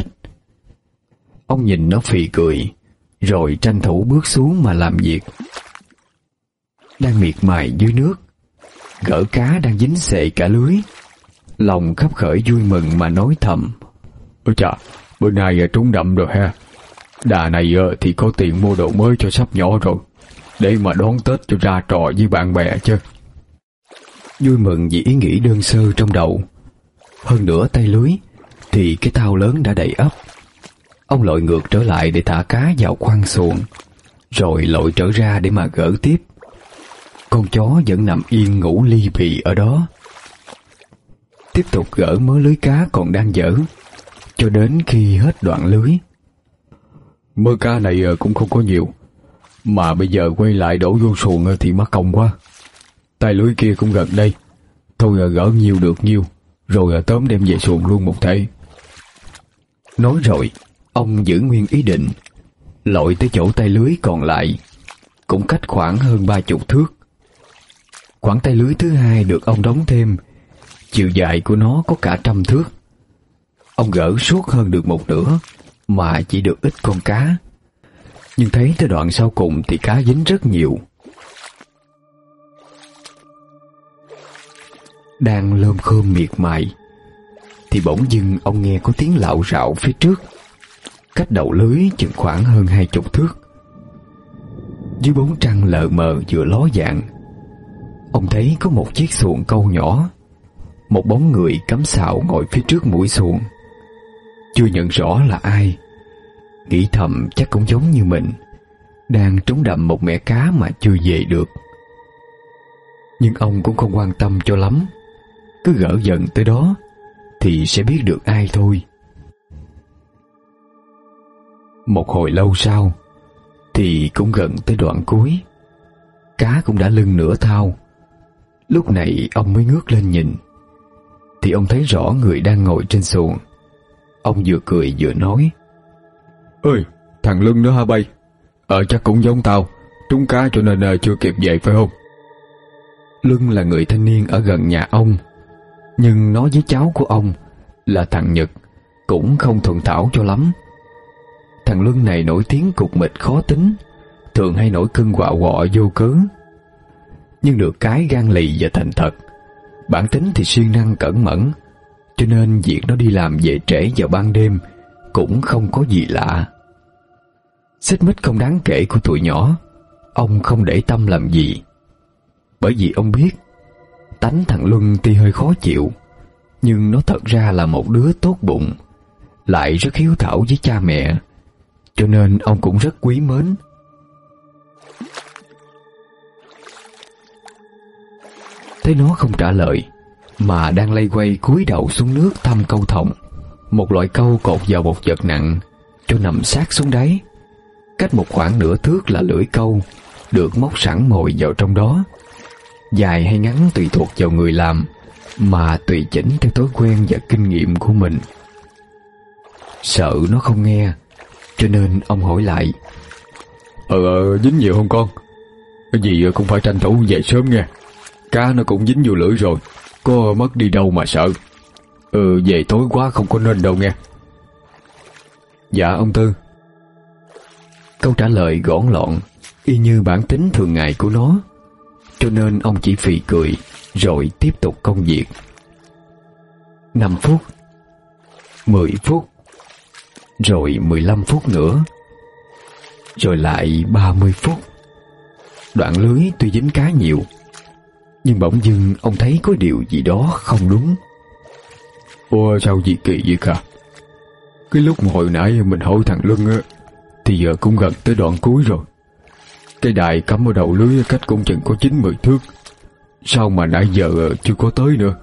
Ông nhìn nó phì cười, rồi tranh thủ bước xuống mà làm việc. Đang miệt mài dưới nước, gỡ cá đang dính xệ cả lưới, lòng khấp khởi vui mừng mà nói thầm: "Ôi chà, bữa nay trúng đậm rồi ha. Đà này thì có tiền mua đồ mới cho sắp nhỏ rồi, để mà đón Tết cho ra trò với bạn bè chứ." Vui mừng vì ý nghĩ đơn sơ trong đầu. Hơn nữa tay lưới thì cái thao lớn đã đầy ắp. Ông lội ngược trở lại để thả cá vào khoang xuồng, rồi lội trở ra để mà gỡ tiếp. Con chó vẫn nằm yên ngủ li bì ở đó. Tiếp tục gỡ mớ lưới cá còn đang dở, cho đến khi hết đoạn lưới. Mớ cá này cũng không có nhiều, mà bây giờ quay lại đổ vô xuồng thì mất công quá. Tay lưới kia cũng gần đây, thôi gỡ nhiều được nhiêu, rồi tóm đem về xuồng luôn một thể. Nói rồi, ông giữ nguyên ý định, lội tới chỗ tay lưới còn lại, cũng cách khoảng hơn ba chục thước. Khoảng tay lưới thứ hai được ông đóng thêm, chiều dài của nó có cả trăm thước. Ông gỡ suốt hơn được một nửa, mà chỉ được ít con cá. Nhưng thấy tới đoạn sau cùng thì cá dính rất nhiều. đang lơm khơm miệt mài, thì bỗng dưng ông nghe có tiếng lạo rạo phía trước, cách đầu lưới chừng khoảng hơn hai chục thước. Dưới bóng trăng lờ mờ vừa ló dạng, ông thấy có một chiếc xuồng câu nhỏ, một bóng người cắm sào ngồi phía trước mũi xuồng. Chưa nhận rõ là ai, nghĩ thầm chắc cũng giống như mình, đang trống đậm một mẻ cá mà chưa về được. Nhưng ông cũng không quan tâm cho lắm, cứ gỡ dần tới đó thì sẽ biết được ai thôi. Một hồi lâu sau thì cũng gần tới đoạn cuối, cá cũng đã lưng nửa thao. Lúc này ông mới ngước lên nhìn, thì ông thấy rõ người đang ngồi trên xuồng. Ông vừa cười vừa nói: "Ơi, thằng Lưng đó hả bay? Ờ chắc cũng giống tao, trúng cá cho nên uh, chưa kịp về phải không?" Lưng là người thanh niên ở gần nhà ông, nhưng nói với cháu của ông là thằng Nhật cũng không thuận thảo cho lắm. Thằng Luân này nổi tiếng cục mịch khó tính, thường hay nổi cơn quạo quọ vô cớ. Nhưng được cái gan lì và thành thật, bản tính thì siêng năng cẩn mẫn, cho nên việc nó đi làm về trễ vào ban đêm cũng không có gì lạ. Xích mích không đáng kể của tụi nhỏ, ông không để tâm làm gì. Bởi vì ông biết tánh thằng Luân tuy hơi khó chịu, nhưng nó thật ra là một đứa tốt bụng, lại rất hiếu thảo với cha mẹ, cho nên ông cũng rất quý mến. Thấy nó không trả lời, mà đang lay quay cúi đầu xuống nước thăm câu thòng, một loại câu cột vào một vật nặng cho nằm sát xuống đáy. Cách một khoảng nửa thước là lưỡi câu được móc sẵn mồi vào trong đó, dài hay ngắn tùy thuộc vào người làm, mà tùy chỉnh theo thói quen và kinh nghiệm của mình. Sợ nó không nghe, cho nên ông hỏi lại: Ờ, ờ dính nhiều không con? Cái gì cũng phải tranh thủ về sớm nghe. Cá nó cũng dính vô lưỡi rồi, có mất đi đâu mà sợ. Ừ, về tối quá không có nên đâu nghe. Dạ ông Tư. Câu trả lời gọn lọn, y như bản tính thường ngày của nó, cho nên ông chỉ phì cười rồi tiếp tục công việc. Năm phút, mười phút, rồi mười lăm phút nữa, rồi lại ba mươi phút. Đoạn lưới tuy dính cá nhiều, nhưng bỗng dưng ông thấy có điều gì đó không đúng. Ủa sao gì kỳ vậy cả? Cái lúc mà hồi nãy mình hỏi thằng Luân á, thì giờ cũng gần tới đoạn cuối rồi. Cái đài cắm ở đầu lưới cách cũng chừng có chín mười thước. Sao mà nãy giờ chưa có tới nữa?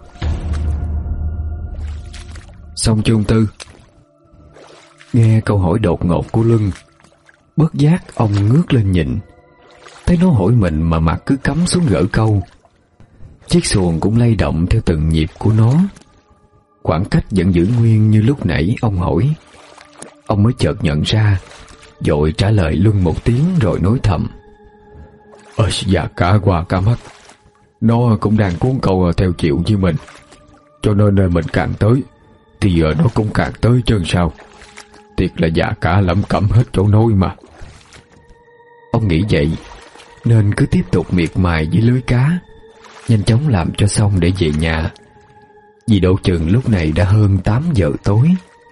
Xong chưa ông Tư? Nghe câu hỏi đột ngột của Luân, bất giác ông ngước lên nhìn, thấy nó hỏi mình mà mặt cứ cắm xuống gỡ câu. Chiếc xuồng cũng lay động theo từng nhịp của nó. Khoảng cách vẫn giữ nguyên như lúc nãy ông hỏi. Ông mới chợt nhận ra, vội trả lời Luân một tiếng rồi nói thầm: Ơ dạ cả qua cả mắt, nó cũng đang cuốn câu theo chiều như mình, cho nên mình càng tới thì giờ nó cũng càng tới chân sao. Thiệt là dạ cả lẩm cẩm hết chỗ nói mà. Ông nghĩ vậy nên cứ tiếp tục miệt mài với lưới cá, nhanh chóng làm cho xong để về nhà, vì độ chừng lúc này đã hơn tám giờ tối.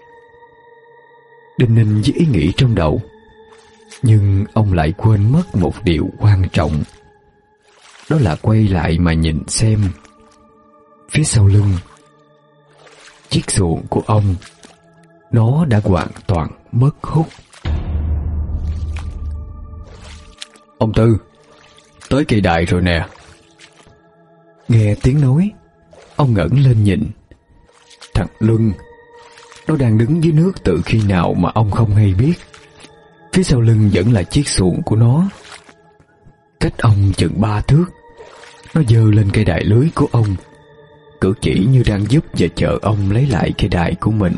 Đinh ninh với ý nghĩ trong đầu, nhưng ông lại quên mất một điều quan trọng, đó là quay lại mà nhìn xem phía sau lưng chiếc xuồng của ông, nó đã hoàn toàn mất hút. Ông Tư, tới cây đài rồi nè. Nghe tiếng nói, ông ngẩng lên nhìn. Thằng Luân, nó đang đứng dưới nước từ khi nào mà ông không hay biết. Phía sau lưng vẫn là chiếc xuồng của nó. Cách ông chừng ba thước, nó giơ lên cây đài lưới của ông, cử chỉ như đang giúp và chờ ông lấy lại cây đài của mình.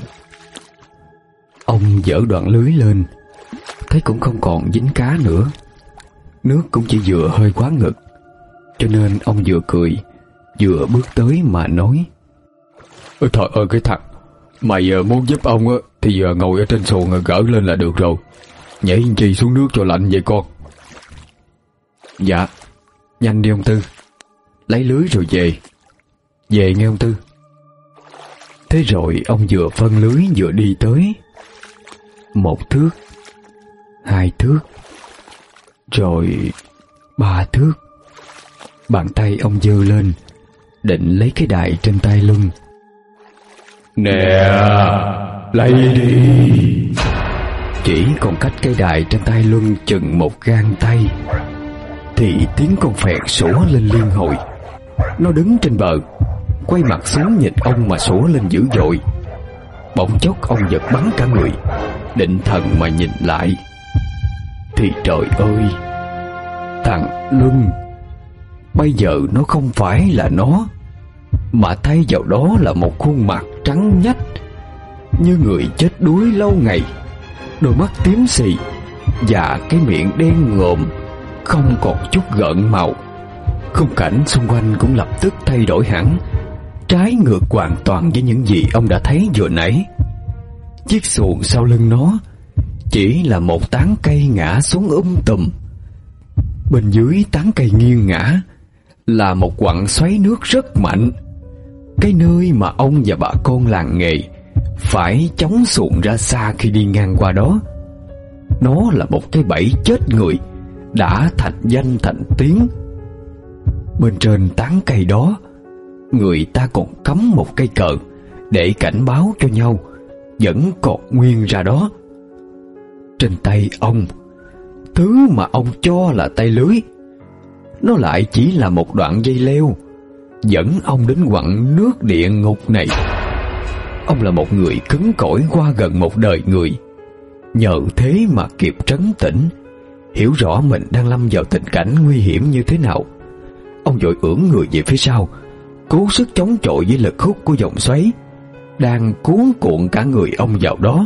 Ông dỡ đoạn lưới lên, thấy cũng không còn dính cá nữa. Nước cũng chỉ vừa hơi quá ngực, cho nên ông vừa cười vừa bước tới mà nói: Ôi trời ơi cái thằng, mày muốn giúp ông á thì ngồi ở trên xuồng gỡ lên là được rồi, nhảy chi xuống nước cho lạnh vậy con. Dạ, nhanh đi ông Tư, lấy lưới rồi về. Về nghe ông Tư. Thế rồi ông vừa phân lưới vừa đi tới. Một thước, hai thước, rồi ba thước. Bàn tay ông giơ lên, định lấy cái đài trên tay lưng. Nè, lấy đi. Chỉ còn cách cái đài trên tay Luân chừng một gang tay thì tiếng con phẹt sủa lên liên hồi. Nó đứng trên bờ, quay mặt xuống nhìn ông mà sủa lên dữ dội. Bỗng chốc ông giật bắn cả người, định thần mà nhìn lại thì trời ơi, thằng Luân bây giờ nó không phải là nó, mà thay vào đó là một khuôn mặt trắng nhách như người chết đuối lâu ngày, đôi mắt tím xì và cái miệng đen ngòm không còn chút gợn màu. Khung cảnh xung quanh cũng lập tức thay đổi hẳn, trái ngược hoàn toàn với những gì ông đã thấy vừa nãy. Chiếc xuồng sau lưng nó chỉ là một tán cây ngã xuống um tùm. Bên dưới tán cây nghiêng ngã là một quặng xoáy nước rất mạnh, cái nơi mà ông và bà con làng nghề phải chống xuồng ra xa khi đi ngang qua đó. Nó là một cái bẫy chết người đã thành danh thành tiếng. Bên trên tán cây đó, người ta còn cắm một cây cờ để cảnh báo cho nhau, vẫn còn nguyên ra đó. Trên tay ông, thứ mà ông cho là tay lưới, nó lại chỉ là một đoạn dây leo dẫn ông đến quặng nước địa ngục này. Ông là một người cứng cỏi qua gần một đời người, nhờ thế mà kịp trấn tĩnh, hiểu rõ mình đang lâm vào tình cảnh nguy hiểm như thế nào. Ông vội ưỡn người về phía sau, cố sức chống chọi với lực hút của dòng xoáy đang cuốn cuộn cả người ông vào đó.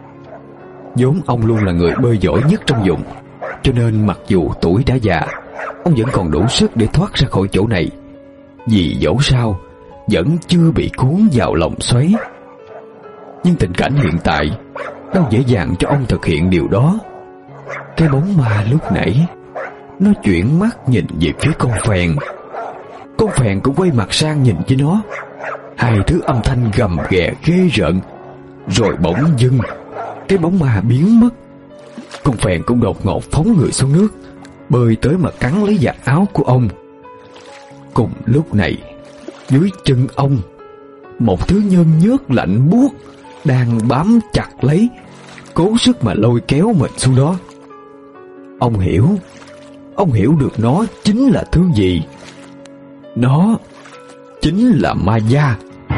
Vốn ông luôn là người bơi giỏi nhất trong vùng, cho nên mặc dù tuổi đã già, ông vẫn còn đủ sức để thoát ra khỏi chỗ này, vì dẫu sao vẫn chưa bị cuốn vào lòng xoáy. Nhưng tình cảnh hiện tại đâu dễ dàng cho ông thực hiện điều đó. Cái bóng ma lúc nãy nó chuyển mắt nhìn về phía con phèn, con phèn cũng quay mặt sang nhìn với nó. Hai thứ âm thanh gầm ghẹ ghê rợn, rồi bỗng dưng cái bóng ma biến mất. Con phèn cũng đột ngột phóng người xuống nước, bơi tới mà cắn lấy vạt áo của ông. Cùng lúc này, dưới chân ông, một thứ nhơn nhớt lạnh buốt đang bám chặt lấy, cố sức mà lôi kéo mình xuống đó. Ông hiểu, ông hiểu được nó chính là thứ gì. Nó chính là ma da.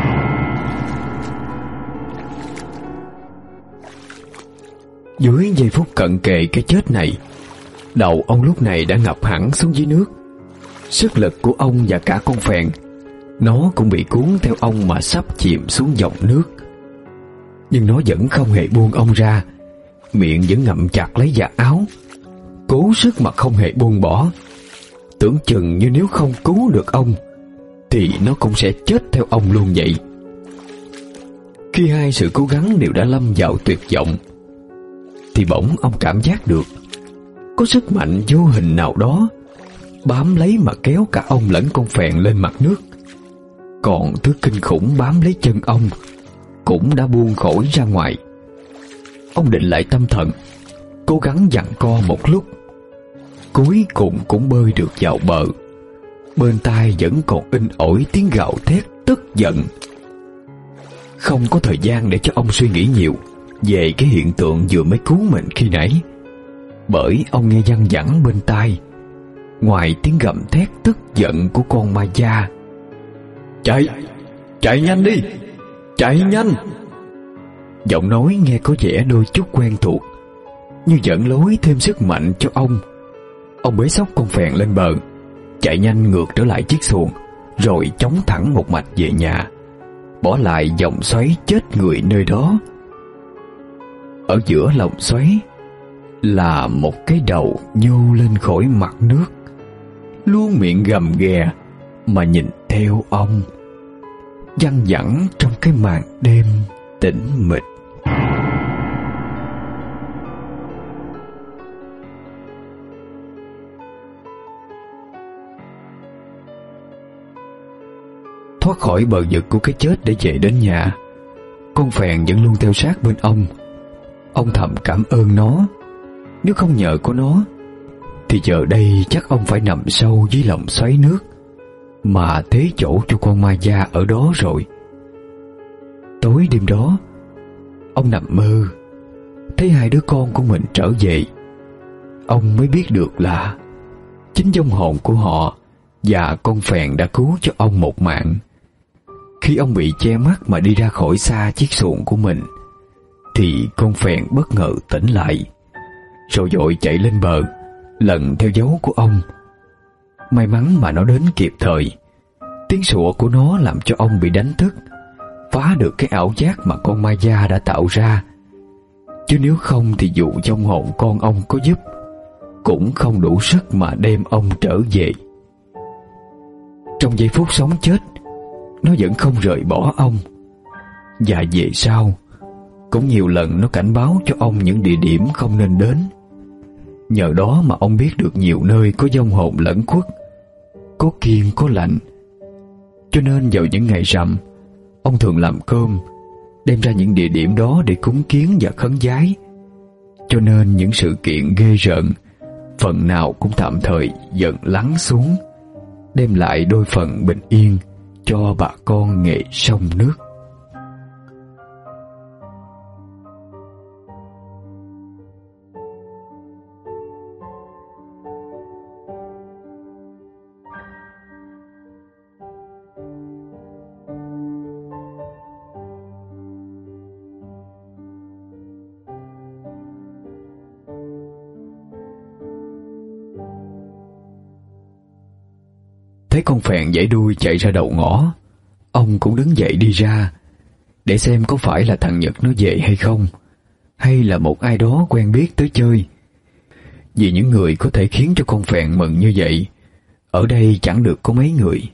Dưới giây phút cận kề cái chết này, đầu ông lúc này đã ngập hẳn xuống dưới nước. Sức lực của ông và cả con phèn, nó cũng bị cuốn theo ông mà sắp chìm xuống dòng nước. Nhưng nó vẫn không hề buông ông ra, miệng vẫn ngậm chặt lấy vạt áo, cố sức mà không hề buông bỏ. Tưởng chừng như nếu không cứu được ông thì nó cũng sẽ chết theo ông luôn vậy. Khi hai sự cố gắng đều đã lâm vào tuyệt vọng, thì bỗng ông cảm giác được có sức mạnh vô hình nào đó bám lấy mà kéo cả ông lẫn con phèn lên mặt nước. Còn thứ kinh khủng bám lấy chân ông cũng đã buông khỏi ra ngoài. Ông định lại tâm thần, cố gắng giằng co một lúc, cuối cùng cũng bơi được vào bờ. Bên tai vẫn còn in ỏi tiếng gào thét tức giận. Không có thời gian để cho ông suy nghĩ nhiều về cái hiện tượng vừa mới cứu mình khi nãy, bởi ông nghe văng vẳng bên tai, ngoài tiếng gầm thét tức giận của con ma da: "Chạy, chạy nhanh đi, chạy nhanh!" Giọng nói nghe có vẻ đôi chút quen thuộc, như dẫn lối thêm sức mạnh cho ông. Ông bế xốc con phèn lên bờ, chạy nhanh ngược trở lại chiếc xuồng, rồi chống thẳng một mạch về nhà, bỏ lại dòng xoáy chết người nơi đó. Ở giữa lòng xoáy là một cái đầu nhô lên khỏi mặt nước, luôn miệng gầm ghè mà nhìn theo ông, văng vẳng trong cái màn đêm tĩnh mịch. Thoát khỏi bờ vực của cái chết để về đến nhà, con phèn vẫn luôn theo sát bên ông. Ông thầm cảm ơn nó. Nếu không nhờ có nó thì giờ đây chắc ông phải nằm sâu dưới lòng xoáy nước, mà thế chỗ cho con ma da ở đó rồi. Tối đêm đó, ông nằm mơ thấy hai đứa con của mình trở về. Ông mới biết được là chính vong hồn của họ và con phèn đã cứu cho ông một mạng. Khi ông bị che mắt mà đi ra khỏi xa chiếc xuồng của mình, thì con phèn bất ngờ tỉnh lại, rồi vội chạy lên bờ lần theo dấu của ông. May mắn mà nó đến kịp thời. Tiếng sủa của nó làm cho ông bị đánh thức, phá được cái ảo giác mà con ma da đã tạo ra. Chứ nếu không thì dù vong hồn con ông có giúp, cũng không đủ sức mà đem ông trở về. Trong giây phút sống chết, nó vẫn không rời bỏ ông. Và về sau, cũng nhiều lần nó cảnh báo cho ông những địa điểm không nên đến. Nhờ đó mà ông biết được nhiều nơi có vong hồn lẩn khuất, có kiêng có lạnh. Cho nên vào những ngày rằm, ông thường làm cơm, đem ra những địa điểm đó để cúng kiến và khấn vái. Cho nên những sự kiện ghê rợn phần nào cũng tạm thời dần lắng xuống, đem lại đôi phần bình yên cho bà con nghề sông nước. Thấy con phèn giãy đuôi chạy ra đầu ngõ, ông cũng đứng dậy đi ra để xem có phải là thằng Nhật nó về hay không, hay là một ai đó quen biết tới chơi. Vì những người có thể khiến cho con phèn mừng như vậy ở đây chẳng được có mấy người.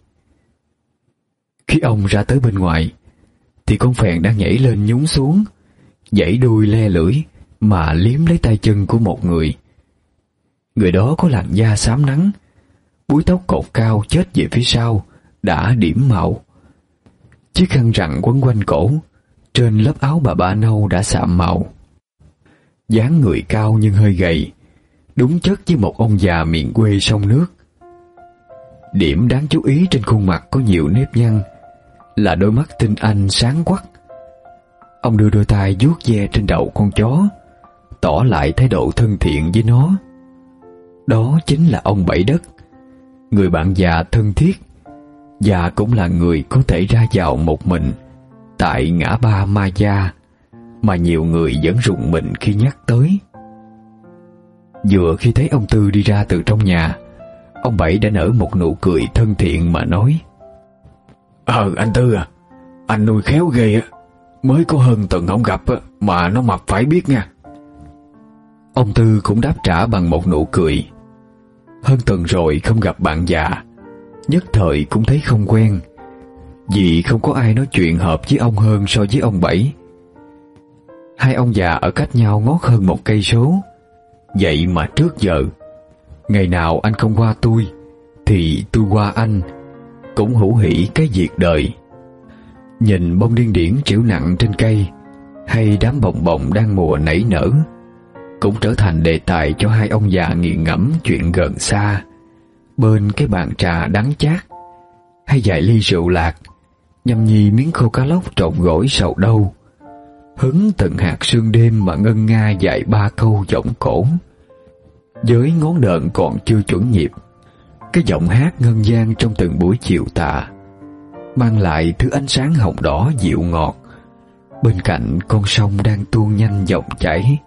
Khi ông ra tới bên ngoài thì con phèn đang nhảy lên nhún xuống, giãy đuôi le lưỡi mà liếm lấy tay chân của một người. Người đó có làn da xám nắng, búi tóc cột cao chết về phía sau đã điểm màu. Chiếc khăn rằn quấn quanh cổ, trên lớp áo bà ba nâu đã sạm màu. Dáng người cao nhưng hơi gầy, đúng chất với một ông già miền quê sông nước. Điểm đáng chú ý trên khuôn mặt có nhiều nếp nhăn là đôi mắt tinh anh sáng quắc. Ông đưa đôi tay vuốt ve trên đầu con chó, tỏ lại thái độ thân thiện với nó. Đó chính là ông Bảy Đất, người bạn già thân thiết, và cũng là người có thể ra vào một mình tại ngã ba Ma Gia mà nhiều người vẫn rùng mình khi nhắc tới. Vừa khi thấy ông Tư đi ra từ trong nhà, ông Bảy đã nở một nụ cười thân thiện mà nói: Ờ anh Tư à, anh nuôi khéo ghê á, mới có hơn tuần không gặp á mà nó mập phải biết nha. Ông Tư cũng đáp trả bằng một nụ cười. Hơn tuần rồi không gặp bạn già, nhất thời cũng thấy không quen, vì không có ai nói chuyện hợp với ông hơn so với ông Bảy. Hai ông già ở cách nhau ngót hơn một cây số, vậy mà trước giờ ngày nào anh không qua tôi thì tôi qua anh, cũng hữu hỉ cái việc đời. Nhìn bông điên điển trĩu nặng trên cây, hay đám bồng bồng đang mùa nảy nở, cũng trở thành đề tài cho hai ông già nghiền ngẫm chuyện gần xa bên cái bàn trà đắng chát, hay vài ly rượu lạc, nhâm nhi miếng khô cá lóc trộn gỏi sầu đâu, hứng từng hạt sương đêm mà ngân nga dạy ba câu giọng cổ. Với ngón đờn còn chưa chuẩn nhịp, cái giọng hát ngân vang trong từng buổi chiều tà mang lại thứ ánh sáng hồng đỏ dịu ngọt, bên cạnh con sông đang tuôn nhanh dòng chảy,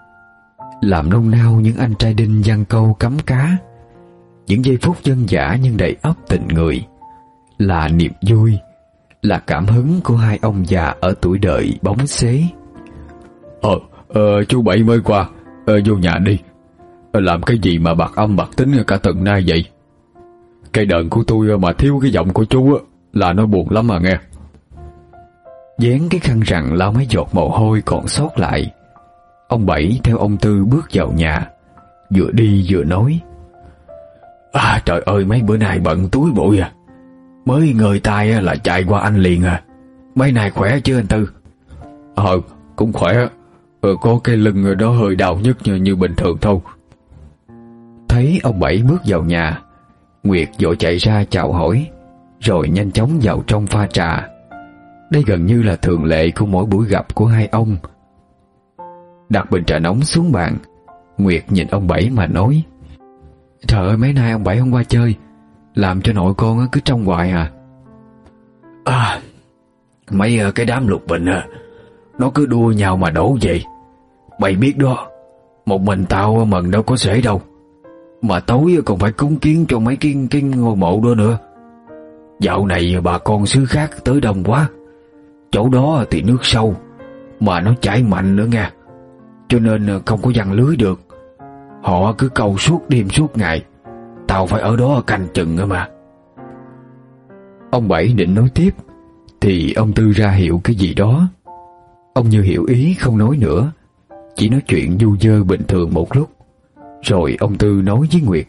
làm nôn nao những anh trai đinh giăng câu cắm cá. Những giây phút dân dã nhưng đầy ắp tình người, là niềm vui, là cảm hứng của hai ông già ở tuổi đời bóng xế. Ờ, ờ chú Bảy mới qua, ờ, vô nhà đi. Ờ, làm cái gì mà bạc âm bạc tính cả tuần nay vậy? Cây đờn của tôi mà thiếu cái giọng của chú là nó buồn lắm mà nghe. Dán cái khăn rằn lau mấy giọt mồ hôi còn sót lại, ông Bảy theo ông Tư bước vào nhà, vừa đi vừa nói: À trời ơi, mấy bữa nay bận túi bụi à, Mới người tài là chạy qua anh liền à. Mấy này khỏe chứ anh Tư? Ờ cũng khỏe. ờ, Có cái lưng đó hơi đau nhức như, như bình thường thôi. Thấy ông Bảy bước vào nhà, Nguyệt vội chạy ra chào hỏi, rồi nhanh chóng vào trong pha trà. Đây gần như là thường lệ của mỗi buổi gặp của hai ông. Đặt bình trà nóng xuống bàn, Nguyệt nhìn ông Bảy mà nói: Trời ơi, mấy nay ông Bảy không qua chơi, làm cho nội con cứ trông hoài à. À, mấy cái đám lục bình à, nó cứ đua nhau mà đổ vậy. Mày biết đó, một mình tao mần đâu có xuể đâu, mà tối còn phải cúng kiến cho mấy cái, cái ngôi mộ đó nữa. Dạo này bà con xứ khác tới đông quá, chỗ đó thì nước sâu, mà nó chảy mạnh nữa nha, cho nên không có giăng lưới được. Họ cứ câu suốt đêm suốt ngày, tao phải ở đó canh chừng nữa mà. Ông Bảy định nói tiếp thì ông Tư ra hiệu cái gì đó. Ông như hiểu ý không nói nữa, chỉ nói chuyện du dơ bình thường một lúc. Rồi ông Tư nói với Nguyệt: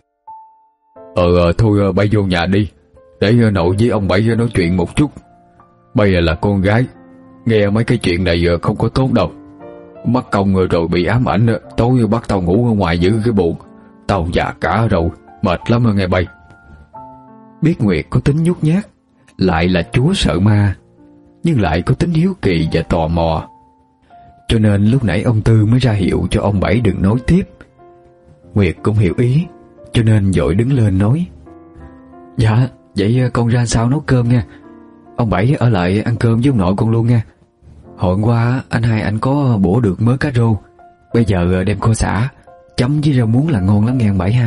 Ờ thôi bay vô nhà đi, để nội với ông Bảy nói chuyện một chút. Bây là con gái, nghe mấy cái chuyện này không có tốt đâu. Mắc công rồi bị ám ảnh, tối bắt tao ngủ ở ngoài giữ cái buồn. Tao già cả rồi, mệt lắm nghe bay. Biết Nguyệt có tính nhút nhát, lại là chúa sợ ma, nhưng lại có tính hiếu kỳ và tò mò, cho nên lúc nãy ông Tư mới ra hiệu cho ông Bảy đừng nói tiếp. Nguyệt cũng hiểu ý, cho nên vội đứng lên nói: Dạ, vậy con ra sau nấu cơm nha. Ông Bảy ở lại ăn cơm với ông nội con luôn nha. Hồi qua anh hai anh có bổ được mớ cá rô, bây giờ đem kho xả chấm với rau muống là ngon lắm nghe ông Bảy ha.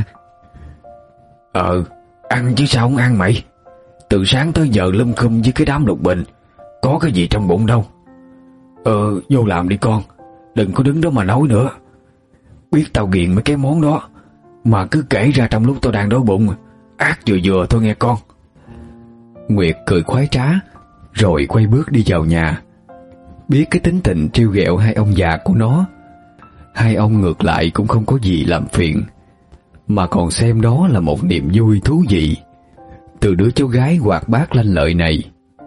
Ờ, ăn chứ sao không ăn mày. Từ sáng tới giờ lum khum với cái đám lục bình, có cái gì trong bụng đâu. Ờ, vô làm đi con, đừng có đứng đó mà nói nữa. Biết tao ghiền mấy cái món đó, mà cứ kể ra trong lúc tao đang đói bụng, ác vừa vừa thôi nghe con. Nguyệt cười khoái trá, rồi quay bước đi vào nhà. Biết cái tính tình trêu ghẹo hai ông già của nó, hai ông ngược lại cũng không có gì làm phiền, mà còn xem đó là một niềm vui thú vị từ đứa cháu gái hoạt bát lanh lợi này.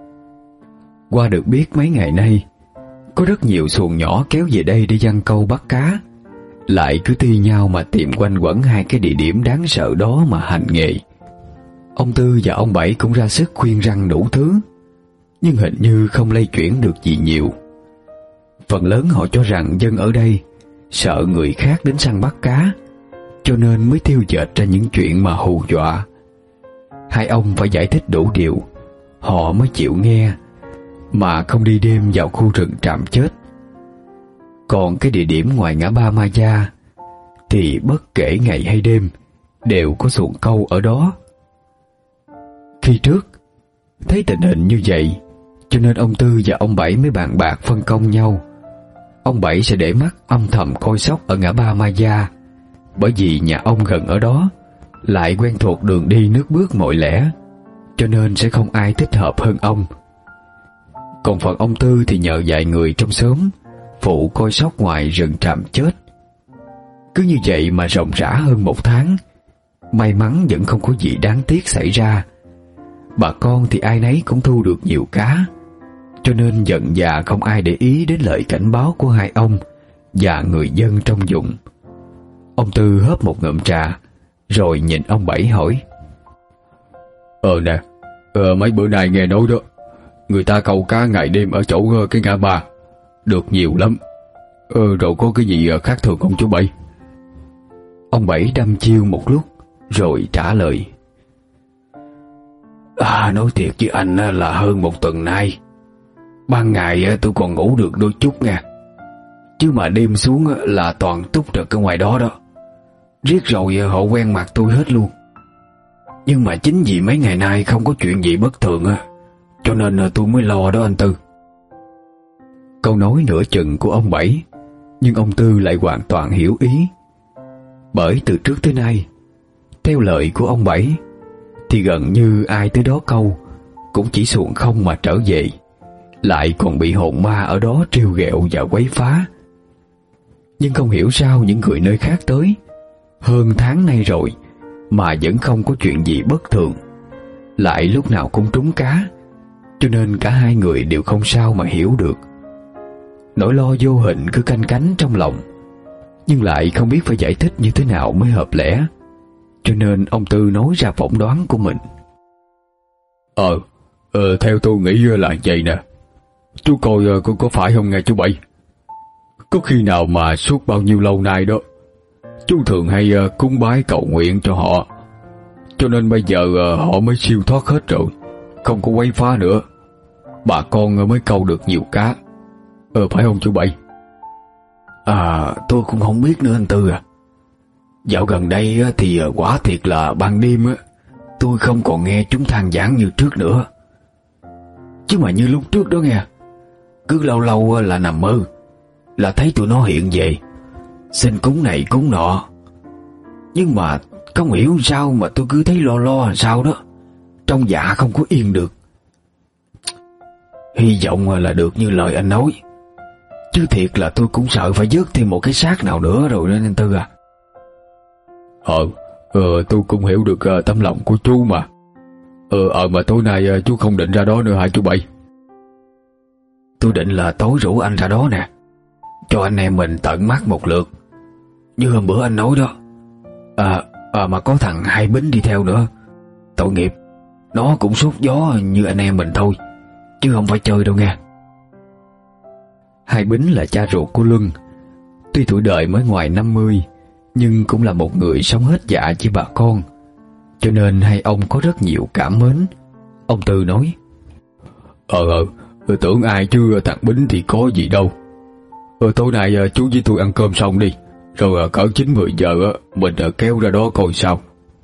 Qua được biết mấy ngày nay có rất nhiều xuồng nhỏ kéo về đây để giăng câu bắt cá, lại cứ thi nhau mà tìm quanh quẩn hai cái địa điểm đáng sợ đó mà hành nghề. Ông Tư và ông Bảy cũng ra sức khuyên răn đủ thứ, nhưng hình như không lay chuyển được gì nhiều. Phần lớn họ cho rằng dân ở đây sợ người khác đến săn bắt cá, cho nên mới thiêu dệt ra những chuyện mà hù dọa. Hai ông phải giải thích đủ điều, họ mới chịu nghe, mà không đi đêm vào khu rừng trạm chết. Còn cái địa điểm ngoài ngã ba Ma Gia thì bất kể ngày hay đêm đều có xuồng câu ở đó. Khi trước thấy tình hình như vậy, cho nên ông Tư và ông Bảy mới bàn bạc phân công nhau. Ông Bảy sẽ để mắt âm thầm coi sóc ở ngã ba Ma Gia, bởi vì nhà ông gần ở đó, lại quen thuộc đường đi nước bước mọi lẽ, cho nên sẽ không ai thích hợp hơn ông. Còn phần ông Tư thì nhờ vài người trong xóm phụ coi sóc ngoài rừng trạm chết. Cứ như vậy mà ròng rã hơn một tháng, may mắn vẫn không có gì đáng tiếc xảy ra. Bà con thì ai nấy cũng thu được nhiều cá, cho nên giận già không ai để ý đến lời cảnh báo của hai ông và người dân trong vùng. Ông Tư hớp một ngụm trà, rồi nhìn ông Bảy hỏi: Ờ nè, ờ, mấy bữa nay nghe nói đó, người ta câu cá ngày đêm ở chỗ cái ngã ba được nhiều lắm. Ờ, rồi có cái gì khác thường không chú Bảy? Ông Bảy đăm chiêu một lúc, rồi trả lời: À, nói thiệt với anh là hơn một tuần nay, ban ngày tôi còn ngủ được đôi chút nha, chứ mà đêm xuống là toàn túc trực ở ngoài đó đó. Riết rồi họ quen mặt tôi hết luôn. Nhưng mà chính vì mấy ngày nay không có chuyện gì bất thường á, cho nên tôi mới lo đó anh Tư. Câu nói nửa chừng của ông Bảy, nhưng ông Tư lại hoàn toàn hiểu ý. Bởi từ trước tới nay, theo lời của ông Bảy, thì gần như ai tới đó câu cũng chỉ xuồng không mà trở về, lại còn bị hồn ma ở đó trêu ghẹo và quấy phá. Nhưng không hiểu sao những người nơi khác tới hơn tháng nay rồi mà vẫn không có chuyện gì bất thường. lại lúc nào cũng trúng cá, cho nên cả hai người đều không sao mà hiểu được. Nỗi lo vô hình cứ canh cánh trong lòng, nhưng lại không biết phải giải thích như thế nào mới hợp lẽ, cho nên ông Tư nói ra phỏng đoán của mình. Ờ, ờ theo tôi nghĩ là vậy nè. Chú coi có, có phải không nghe chú Bảy? Có khi nào mà suốt bao nhiêu lâu nay đó chú thường hay cúng bái cầu nguyện cho họ, cho nên bây giờ họ mới siêu thoát hết rồi, không có quấy phá nữa, bà con mới câu được nhiều cá. Ờ phải không chú Bảy? À tôi cũng không biết nữa anh Tư à. Dạo gần đây thì quả thiệt là ban đêm tôi không còn nghe chúng than vãn như trước nữa. Chứ mà như lúc trước đó nghe, cứ lâu lâu là nằm mơ là thấy tụi nó hiện về xin cúng này cúng nọ. Nhưng mà không hiểu sao mà tôi cứ thấy lo lo sao đó, trong dạ không có yên được. Hy vọng là được như lời anh nói, chứ thiệt là tôi cũng sợ phải vớt thêm một cái xác nào nữa rồi nên anh Tư à. Ờ, ờ tôi cũng hiểu được uh, tấm lòng của chú mà. Ờ, ờ mà tối nay uh, chú không định ra đó nữa hả chú Bảy? Tôi định là tối rủ anh ra đó nè, cho anh em mình tận mắt một lượt, như hôm bữa anh nói đó. À, à mà có thằng Hai Bính đi theo nữa, tội nghiệp, nó cũng sốt gió như anh em mình thôi, chứ không phải chơi đâu nghe. Hai Bính là cha ruột của Luân. Tuy tuổi đời mới ngoài năm mươi, nhưng cũng là một người sống hết dạ với bà con, cho nên hai ông có rất nhiều cảm mến. Ông Tư nói: Ờ ờ, tưởng ai chứ thằng Bính thì có gì đâu. Ờ tối nay chú với tôi ăn cơm xong đi, rồi cỡ chín mười giờ mình kéo ra đó coi sao.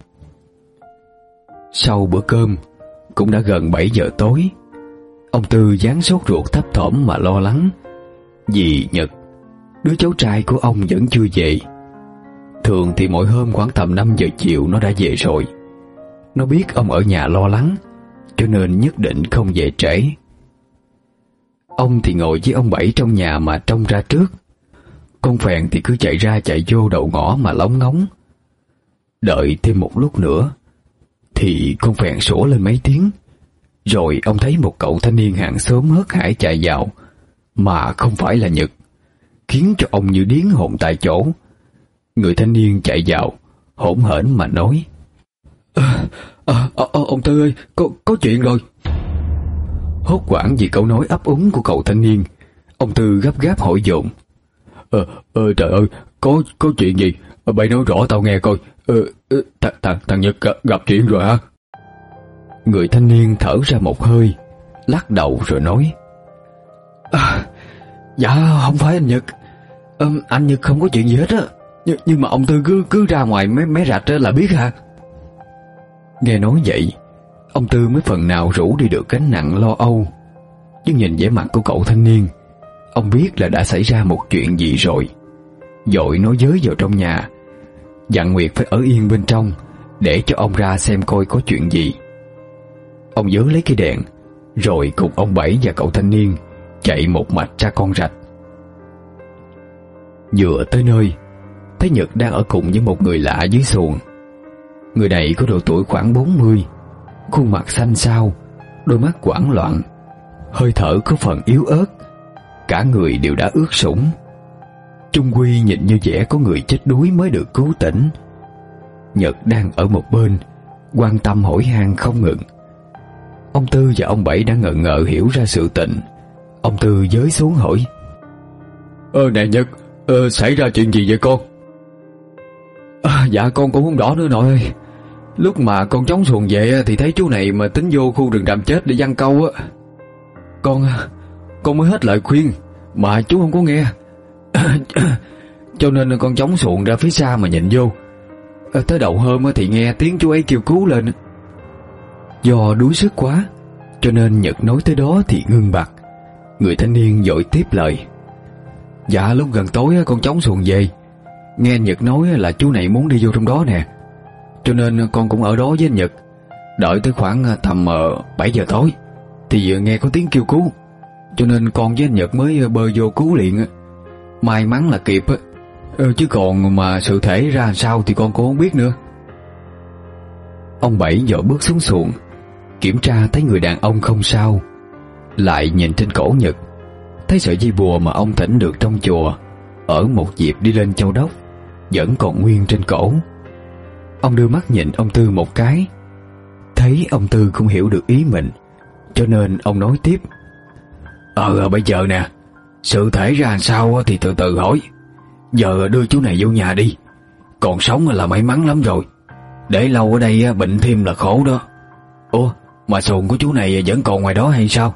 Sau bữa cơm, cũng đã gần bảy giờ tối. Ông Tư dáng sốt ruột thấp thỏm mà lo lắng, vì Nhật, đứa cháu trai của ông vẫn chưa về. Thường thì mỗi hôm khoảng tầm năm giờ chiều nó đã về rồi. Nó biết ông ở nhà lo lắng, cho nên nhất định không về trễ. Ông thì ngồi với ông Bảy trong nhà mà trông ra trước. Con Phèn thì cứ chạy ra chạy vô đầu ngõ mà lóng ngóng. Đợi thêm một lúc nữa thì con Phèn sủa lên mấy tiếng. Rồi ông thấy một cậu thanh niên hàng xóm hớt hải chạy vào, mà không phải là Nhật, khiến cho ông như điếng hồn tại chỗ. Người thanh niên chạy vào hỗn hển mà nói: à, à, à, Ông Tư ơi, có, có chuyện rồi. Hốt hoảng vì câu nói ấp úng của cậu thanh niên, ông Tư gấp gáp hỏi dồn: Ờ, ờ trời ơi, có có chuyện gì? Bày nói rõ tao nghe coi. Ờ, th thằng thằng Nhật gặp chuyện rồi hả? Người thanh niên thở ra một hơi, lắc đầu rồi nói: à, Dạ không phải anh Nhật, à, anh Nhật không có chuyện gì hết á. Nhưng, nhưng mà ông Tư cứ cứ ra ngoài mấy mấy rạch là biết hả? Nghe nói vậy, ông Tư mới phần nào rũ đi được gánh nặng lo âu. Nhưng nhìn vẻ mặt của cậu thanh niên, ông biết là đã xảy ra một chuyện gì rồi. Vội nói dới vào trong nhà, dặn Nguyệt phải ở yên bên trong để cho ông ra xem coi có chuyện gì. Ông vớ lấy cây đèn, rồi cùng ông Bảy và cậu thanh niên chạy một mạch ra con rạch. Vừa tới nơi, thấy Nhật đang ở cùng với một người lạ dưới xuồng. Người này có độ tuổi khoảng bốn mươi, khuôn mặt xanh xao, đôi mắt hoảng loạn, hơi thở có phần yếu ớt, cả người đều đã ướt sũng. Chung quy nhìn như vẻ có người chết đuối mới được cứu tỉnh. Nhật đang ở một bên, quan tâm hỏi han không ngừng. Ông Tư và ông Bảy đã ngờ ngợ hiểu ra sự tình. Ông Tư giới xuống hỏi: Ơ nè Nhật, ờ, xảy ra chuyện gì vậy con? À, dạ con cũng không rõ nữa nội ơi. Lúc mà con chống xuồng về thì thấy chú này mà tính vô khu rừng rậm chết để giăng câu á. Con Con mới hết lời khuyên mà chú không có nghe. Cho nên con chống xuồng ra phía xa mà nhìn vô. à, Tới đầu hôm thì nghe tiếng chú ấy kêu cứu lên. Do đuối sức quá, cho nên Nhật nói tới đó thì ngưng bặt. Người thanh niên vội tiếp lời: Dạ lúc gần tối con chống xuồng về, nghe Nhật nói là chú này muốn đi vô trong đó nè, cho nên con cũng ở đó với anh Nhật. Đợi tới khoảng tầm bảy giờ tối thì nghe có tiếng kêu cứu, cho nên con với anh Nhật mới bơi vô cứu liền. May mắn là kịp á, chứ còn mà sự thể ra sao thì con cũng không biết nữa. Ông Bảy vội bước xuống xuồng, kiểm tra thấy người đàn ông không sao, lại nhìn trên cổ Nhật, thấy sợi dây bùa mà ông thỉnh được trong chùa ở một dịp đi lên Châu Đốc vẫn còn nguyên trên cổ. Ông đưa mắt nhìn ông Tư một cái, thấy ông Tư cũng hiểu được ý mình, cho nên ông nói tiếp: Ờ bây giờ nè, sự thể ra làm sao thì từ từ hỏi. Giờ đưa chú này vô nhà đi, còn sống là may mắn lắm rồi, để lâu ở đây bệnh thêm là khổ đó. Ủa mà xuồng của chú này vẫn còn ngoài đó hay sao?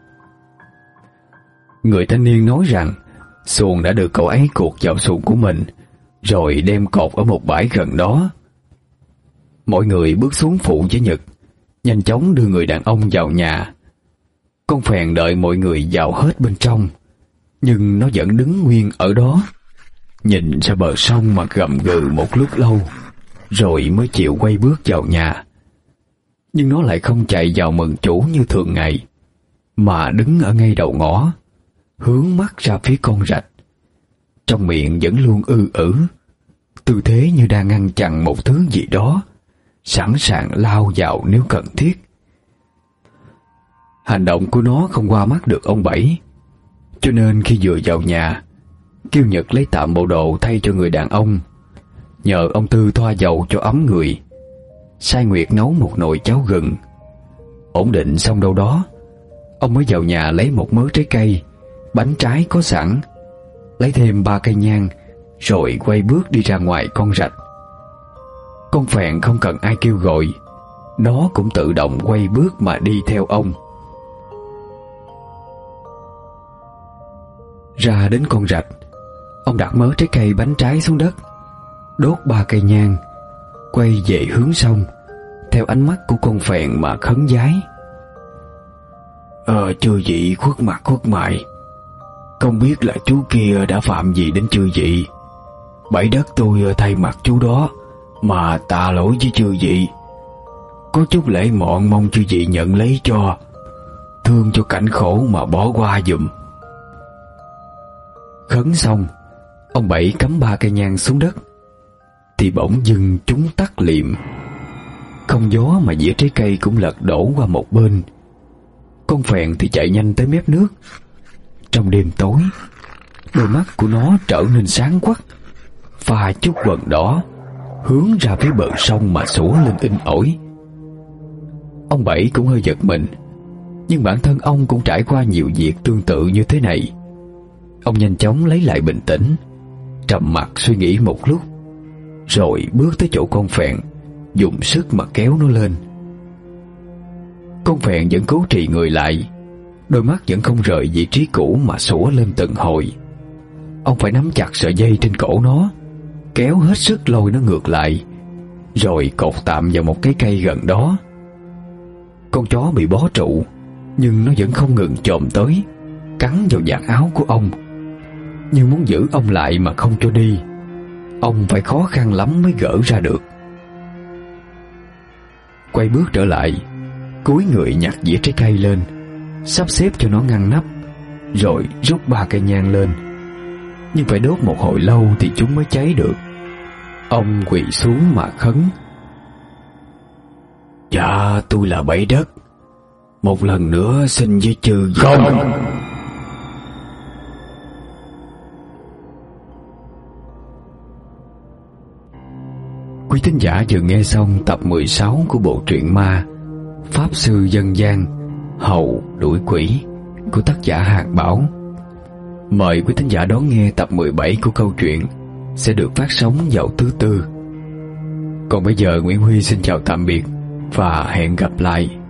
Người thanh niên nói rằng xuồng đã được cậu ấy cột vào xuồng của mình, rồi đem cột ở một bãi gần đó. Mọi người bước xuống phụ với Nhật, nhanh chóng đưa người đàn ông vào nhà. Con phèn đợi mọi người vào hết bên trong, nhưng nó vẫn đứng nguyên ở đó, nhìn ra bờ sông mà gầm gừ một lúc lâu, rồi mới chịu quay bước vào nhà. Nhưng nó lại không chạy vào mừng chủ như thường ngày, mà đứng ở ngay đầu ngõ, hướng mắt ra phía con rạch, trong miệng vẫn luôn ư ử, tư thế như đang ngăn chặn một thứ gì đó, sẵn sàng lao vào nếu cần thiết. Hành động của nó không qua mắt được ông Bảy, cho nên khi vừa vào nhà, kêu Nhật lấy tạm bộ đồ thay cho người đàn ông, nhờ ông Tư thoa dầu cho ấm người, sai Nguyệt nấu một nồi cháo gừng. Ổn định xong đâu đó, ông mới vào nhà lấy một mớ trái cây, bánh trái có sẵn, lấy thêm ba cây nhang, rồi quay bước đi ra ngoài con rạch. Con phèn không cần ai kêu gọi, nó cũng tự động quay bước mà đi theo ông. Ra đến con rạch, ông đặt mớ trái cây bánh trái xuống đất, đốt ba cây nhang, quay về hướng sông, theo ánh mắt của con phèn mà khấn vái. Ờ chư vị khuất mặt khuất mày, không biết là chú kia đã phạm gì đến chư vị. Bảy đất tôi thay mặt chú đó mà tạ lỗi với chư vị. Có chút lễ mọn mong chư vị nhận lấy cho, thương cho cảnh khổ mà bỏ qua giùm. Khấn xong, ông Bảy cắm ba cây nhang xuống đất, thì bỗng dưng chúng tắt liệm. Không gió mà dĩa trái cây cũng lật đổ qua một bên. Con phèn thì chạy nhanh tới mép nước. Trong đêm tối, đôi mắt của nó trở nên sáng quắc, pha chút quần đỏ, hướng ra phía bờ sông mà sủa lên inh ỏi. Ông Bảy cũng hơi giật mình, nhưng bản thân ông cũng trải qua nhiều việc tương tự như thế này. Ông nhanh chóng lấy lại bình tĩnh, trầm mặc suy nghĩ một lúc, rồi bước tới chỗ con phèn, dùng sức mà kéo nó lên. Con phèn vẫn cố trì người lại, đôi mắt vẫn không rời vị trí cũ mà sủa lên từng hồi. Ông phải nắm chặt sợi dây trên cổ nó, kéo hết sức lôi nó ngược lại, rồi cột tạm vào một cái cây gần đó. Con chó bị bó trụ, nhưng nó vẫn không ngừng chồm tới, cắn vào vạt áo của ông, như muốn giữ ông lại mà không cho đi. Ông phải khó khăn lắm mới gỡ ra được. Quay bước trở lại, cúi người nhặt dĩa trái cây lên, sắp xếp cho nó ngăn nắp, rồi rút ba cây nhang lên. Nhưng phải đốt một hồi lâu thì chúng mới cháy được. Ông quỳ xuống mà khấn: Dạ tôi là Bảy Đất, một lần nữa xin với chư không. Quý thính giả vừa nghe xong tập mười sáu của bộ truyện ma Pháp Sư Dân Gian Hầu Đuổi Quỷ của tác giả Hàn Bảo. Mời quý thính giả đón nghe tập mười bảy của câu chuyện sẽ được phát sóng vào thứ tư. Còn bây giờ Nguyễn Huy xin chào tạm biệt và hẹn gặp lại.